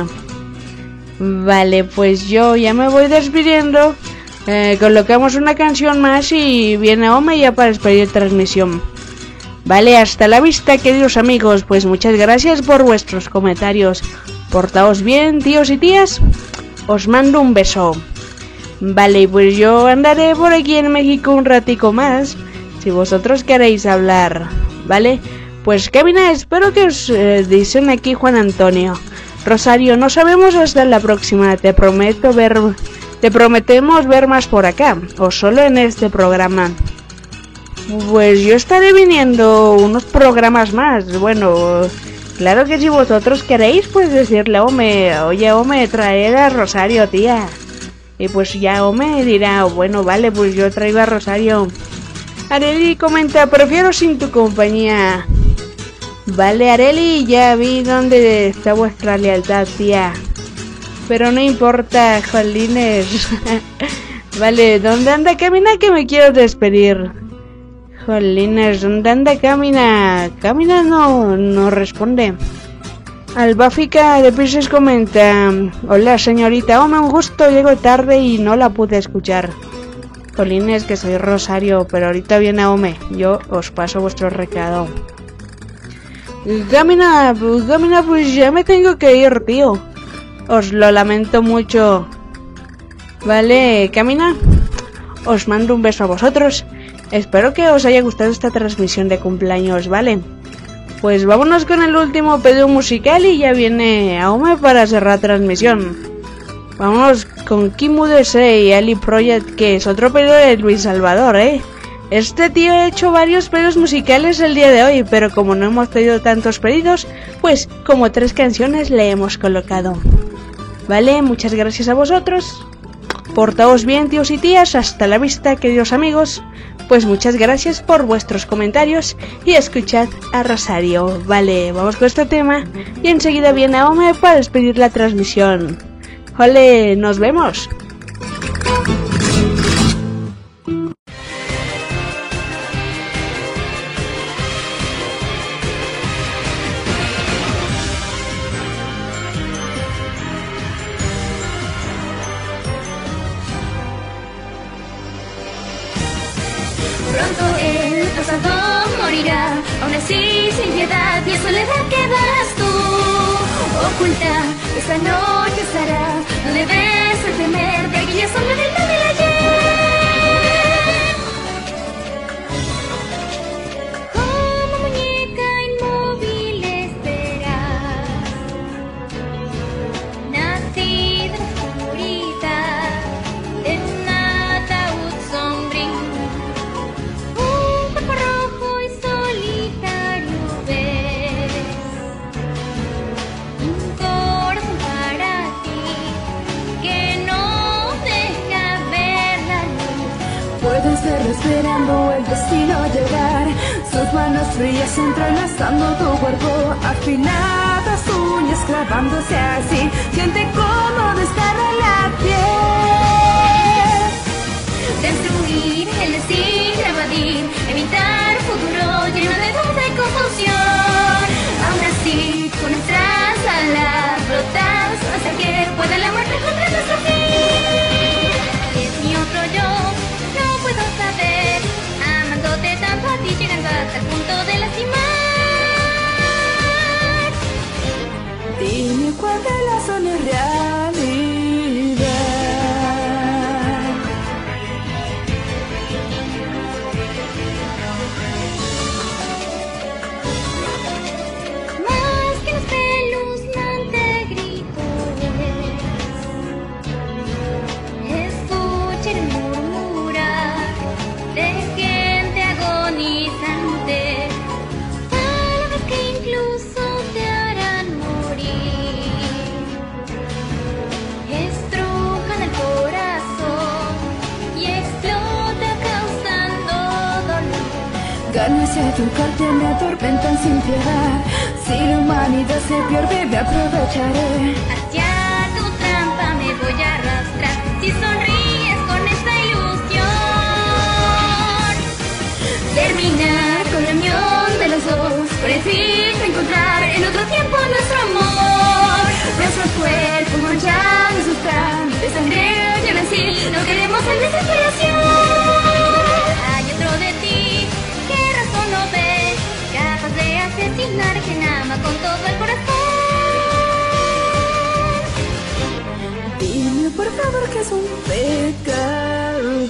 Vale, pues yo ya me voy despidiendo. Eh, colocamos una canción más y viene Ome ya para despedir transmisión. Vale, hasta la vista, queridos amigos. Pues muchas gracias por vuestros comentarios. Portaos bien, tíos y tías. Os mando un beso. Vale, pues yo andaré por aquí en México un ratico más, si vosotros queréis hablar. Vale, pues Camina, espero que os eh, dicen aquí Juan Antonio. Rosario, no sabemos hasta la próxima, te prometo ver, te prometemos ver más por acá, o solo en este programa. Pues yo estaré viniendo unos programas más, bueno, claro que si vosotros queréis, pues decirle a Ome, oye Ome, traer a Rosario, tía. Y pues ya Ome dirá, bueno, vale, pues yo traigo a Rosario. Areli comenta, prefiero sin tu compañía. Vale, Areli, ya vi dónde está vuestra lealtad, tía. Pero no importa, jolines. Vale, ¿dónde anda Camina? Que me quiero despedir. Jolines, ¿dónde anda Camina? Camina no, no responde. Albáfica de Pises comenta: hola señorita, hombre, un gusto, llego tarde y no la pude escuchar. Jolines, que soy Rosario, pero ahorita viene Ome, yo os paso vuestro recado. Camina, Camina, pues ya me tengo que ir, tío. Os lo lamento mucho. Vale, Camina, os mando un beso a vosotros. Espero que os haya gustado esta transmisión de cumpleaños, ¿vale? Pues vámonos con el último pedido musical y ya viene Aome para cerrar la transmisión. Vámonos con Kimu D C y Ali Project, que es otro pedido de Luis Salvador, ¿eh? Este tío ha hecho varios pedidos musicales el día de hoy, pero como no hemos pedido tantos pedidos, pues como tres canciones le hemos colocado. Vale, muchas gracias a vosotros. Portaos bien, tíos y tías, hasta la vista, queridos amigos. Pues muchas gracias por vuestros comentarios y escuchad a Rosario. Vale, vamos con este tema y enseguida viene Aome para despedir la transmisión. Vale, nos vemos. Pronto el pasado morirá, aún así sin piedad y en soledad quedarás tú. Oculta, esta noche estará, no debes temer de aquella sombra del mal del ayer. Como muñeca inmóvil esperas, nacida en la oscuridad de un ataúd sombrío. Rojo y solitario ves un corazón para ti que no deja ver la luz. Puedes verlo esperando el destino llegar, sus manos frías entrelazando tu cuerpo, afiladas uñas clavándose así, siente cómo desgarra la piel. Destruir el destino, evadir, evitar futuro lleno de duda y confusión. Aún así, con nuestras alas flotadas hasta que pueda la muerte encontrar nuestro fin. Es mi otro yo, no puedo saber, amándote tanto a ti, llegando hasta el punto de lastimar. Dime cuál de las son es realidad. Más que un espeluznante grito es escuchar el murmurar de gente agonizante, palabras que incluso te harán morir, estrujan el corazón y explota causando dolor. Ganas de tocarte me atormentan sin piedad, si la humanidad se pierde me aprovecharé. Hacia tu trampa me voy a arrastrar si sonríes con esta ilusión. Terminar con la unión de los dos, por el fin de encontrar en otro tiempo nuestro amor. Nuestros cuerpos manchados están de sangre y aún así no queremos en desesperación. Hay otro de ti, ¿qué razón no ves? Capaz de asesinar quien ama con todo el corazón. Dime por favor que es un pecado.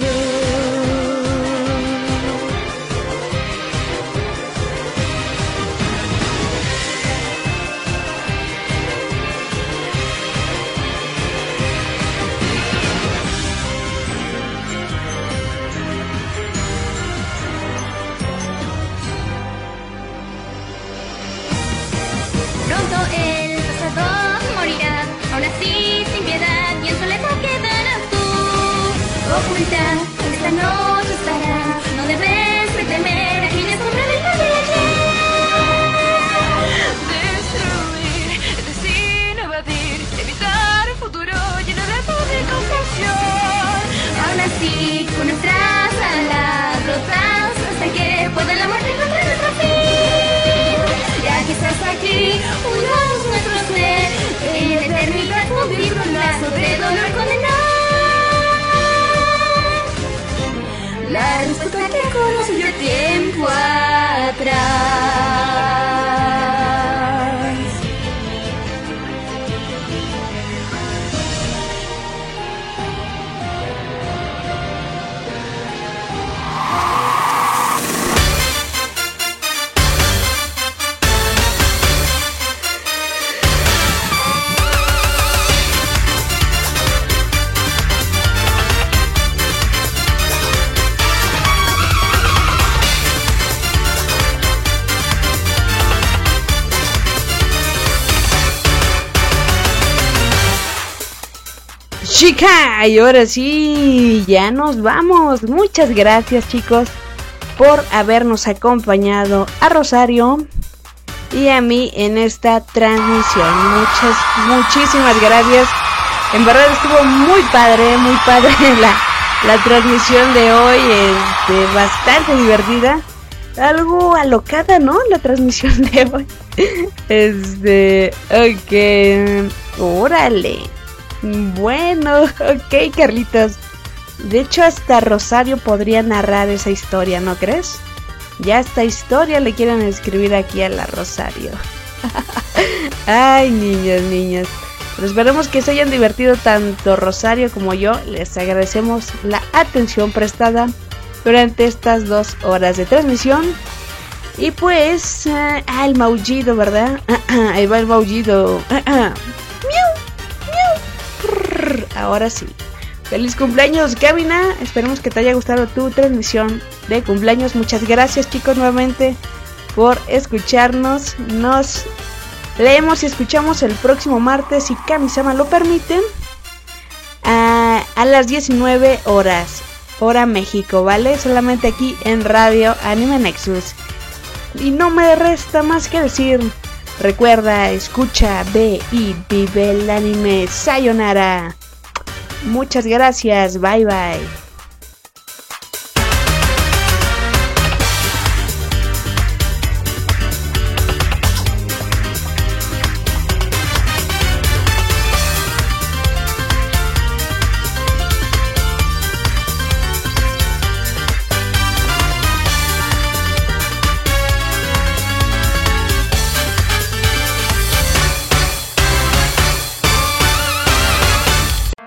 Pronto el pasado morirá, aún así sin piedad y en soledad quedarás tú. Oculta, esta noche estará, no debes temer aquella sombra del mal del ayer. La respuesta que conocí yo tiempo atrás. Chica, y ahora sí, ya nos vamos. Muchas gracias, chicos, por habernos acompañado a Rosario y a mí en esta transmisión. Muchas, muchísimas gracias. En verdad estuvo muy padre, muy padre la, la transmisión de hoy, este, bastante divertida. Algo alocada, ¿no? La transmisión de hoy. Este, ok, órale. Bueno, ok, Carlitos. De hecho, hasta Rosario podría narrar esa historia, ¿no crees? Ya esta historia le quieren escribir aquí a la Rosario. Ay, niños, niños. Pero esperemos que se hayan divertido tanto Rosario como yo. Les agradecemos la atención prestada durante estas dos horas de transmisión. Y pues, uh, ah, el maullido, ¿verdad? Ahí va el maullido. Ahora sí. Feliz cumpleaños, Gabina. Esperemos que te haya gustado tu transmisión de cumpleaños. Muchas gracias, chicos, nuevamente por escucharnos. Nos leemos y escuchamos el próximo martes, si Kami-sama lo permite, a, a las diecinueve horas, hora México, ¿vale? Solamente aquí en Radio Anime Nexus. Y no me resta más que decir: recuerda, escucha, ve y vive el anime. Sayonara. Muchas gracias, bye bye.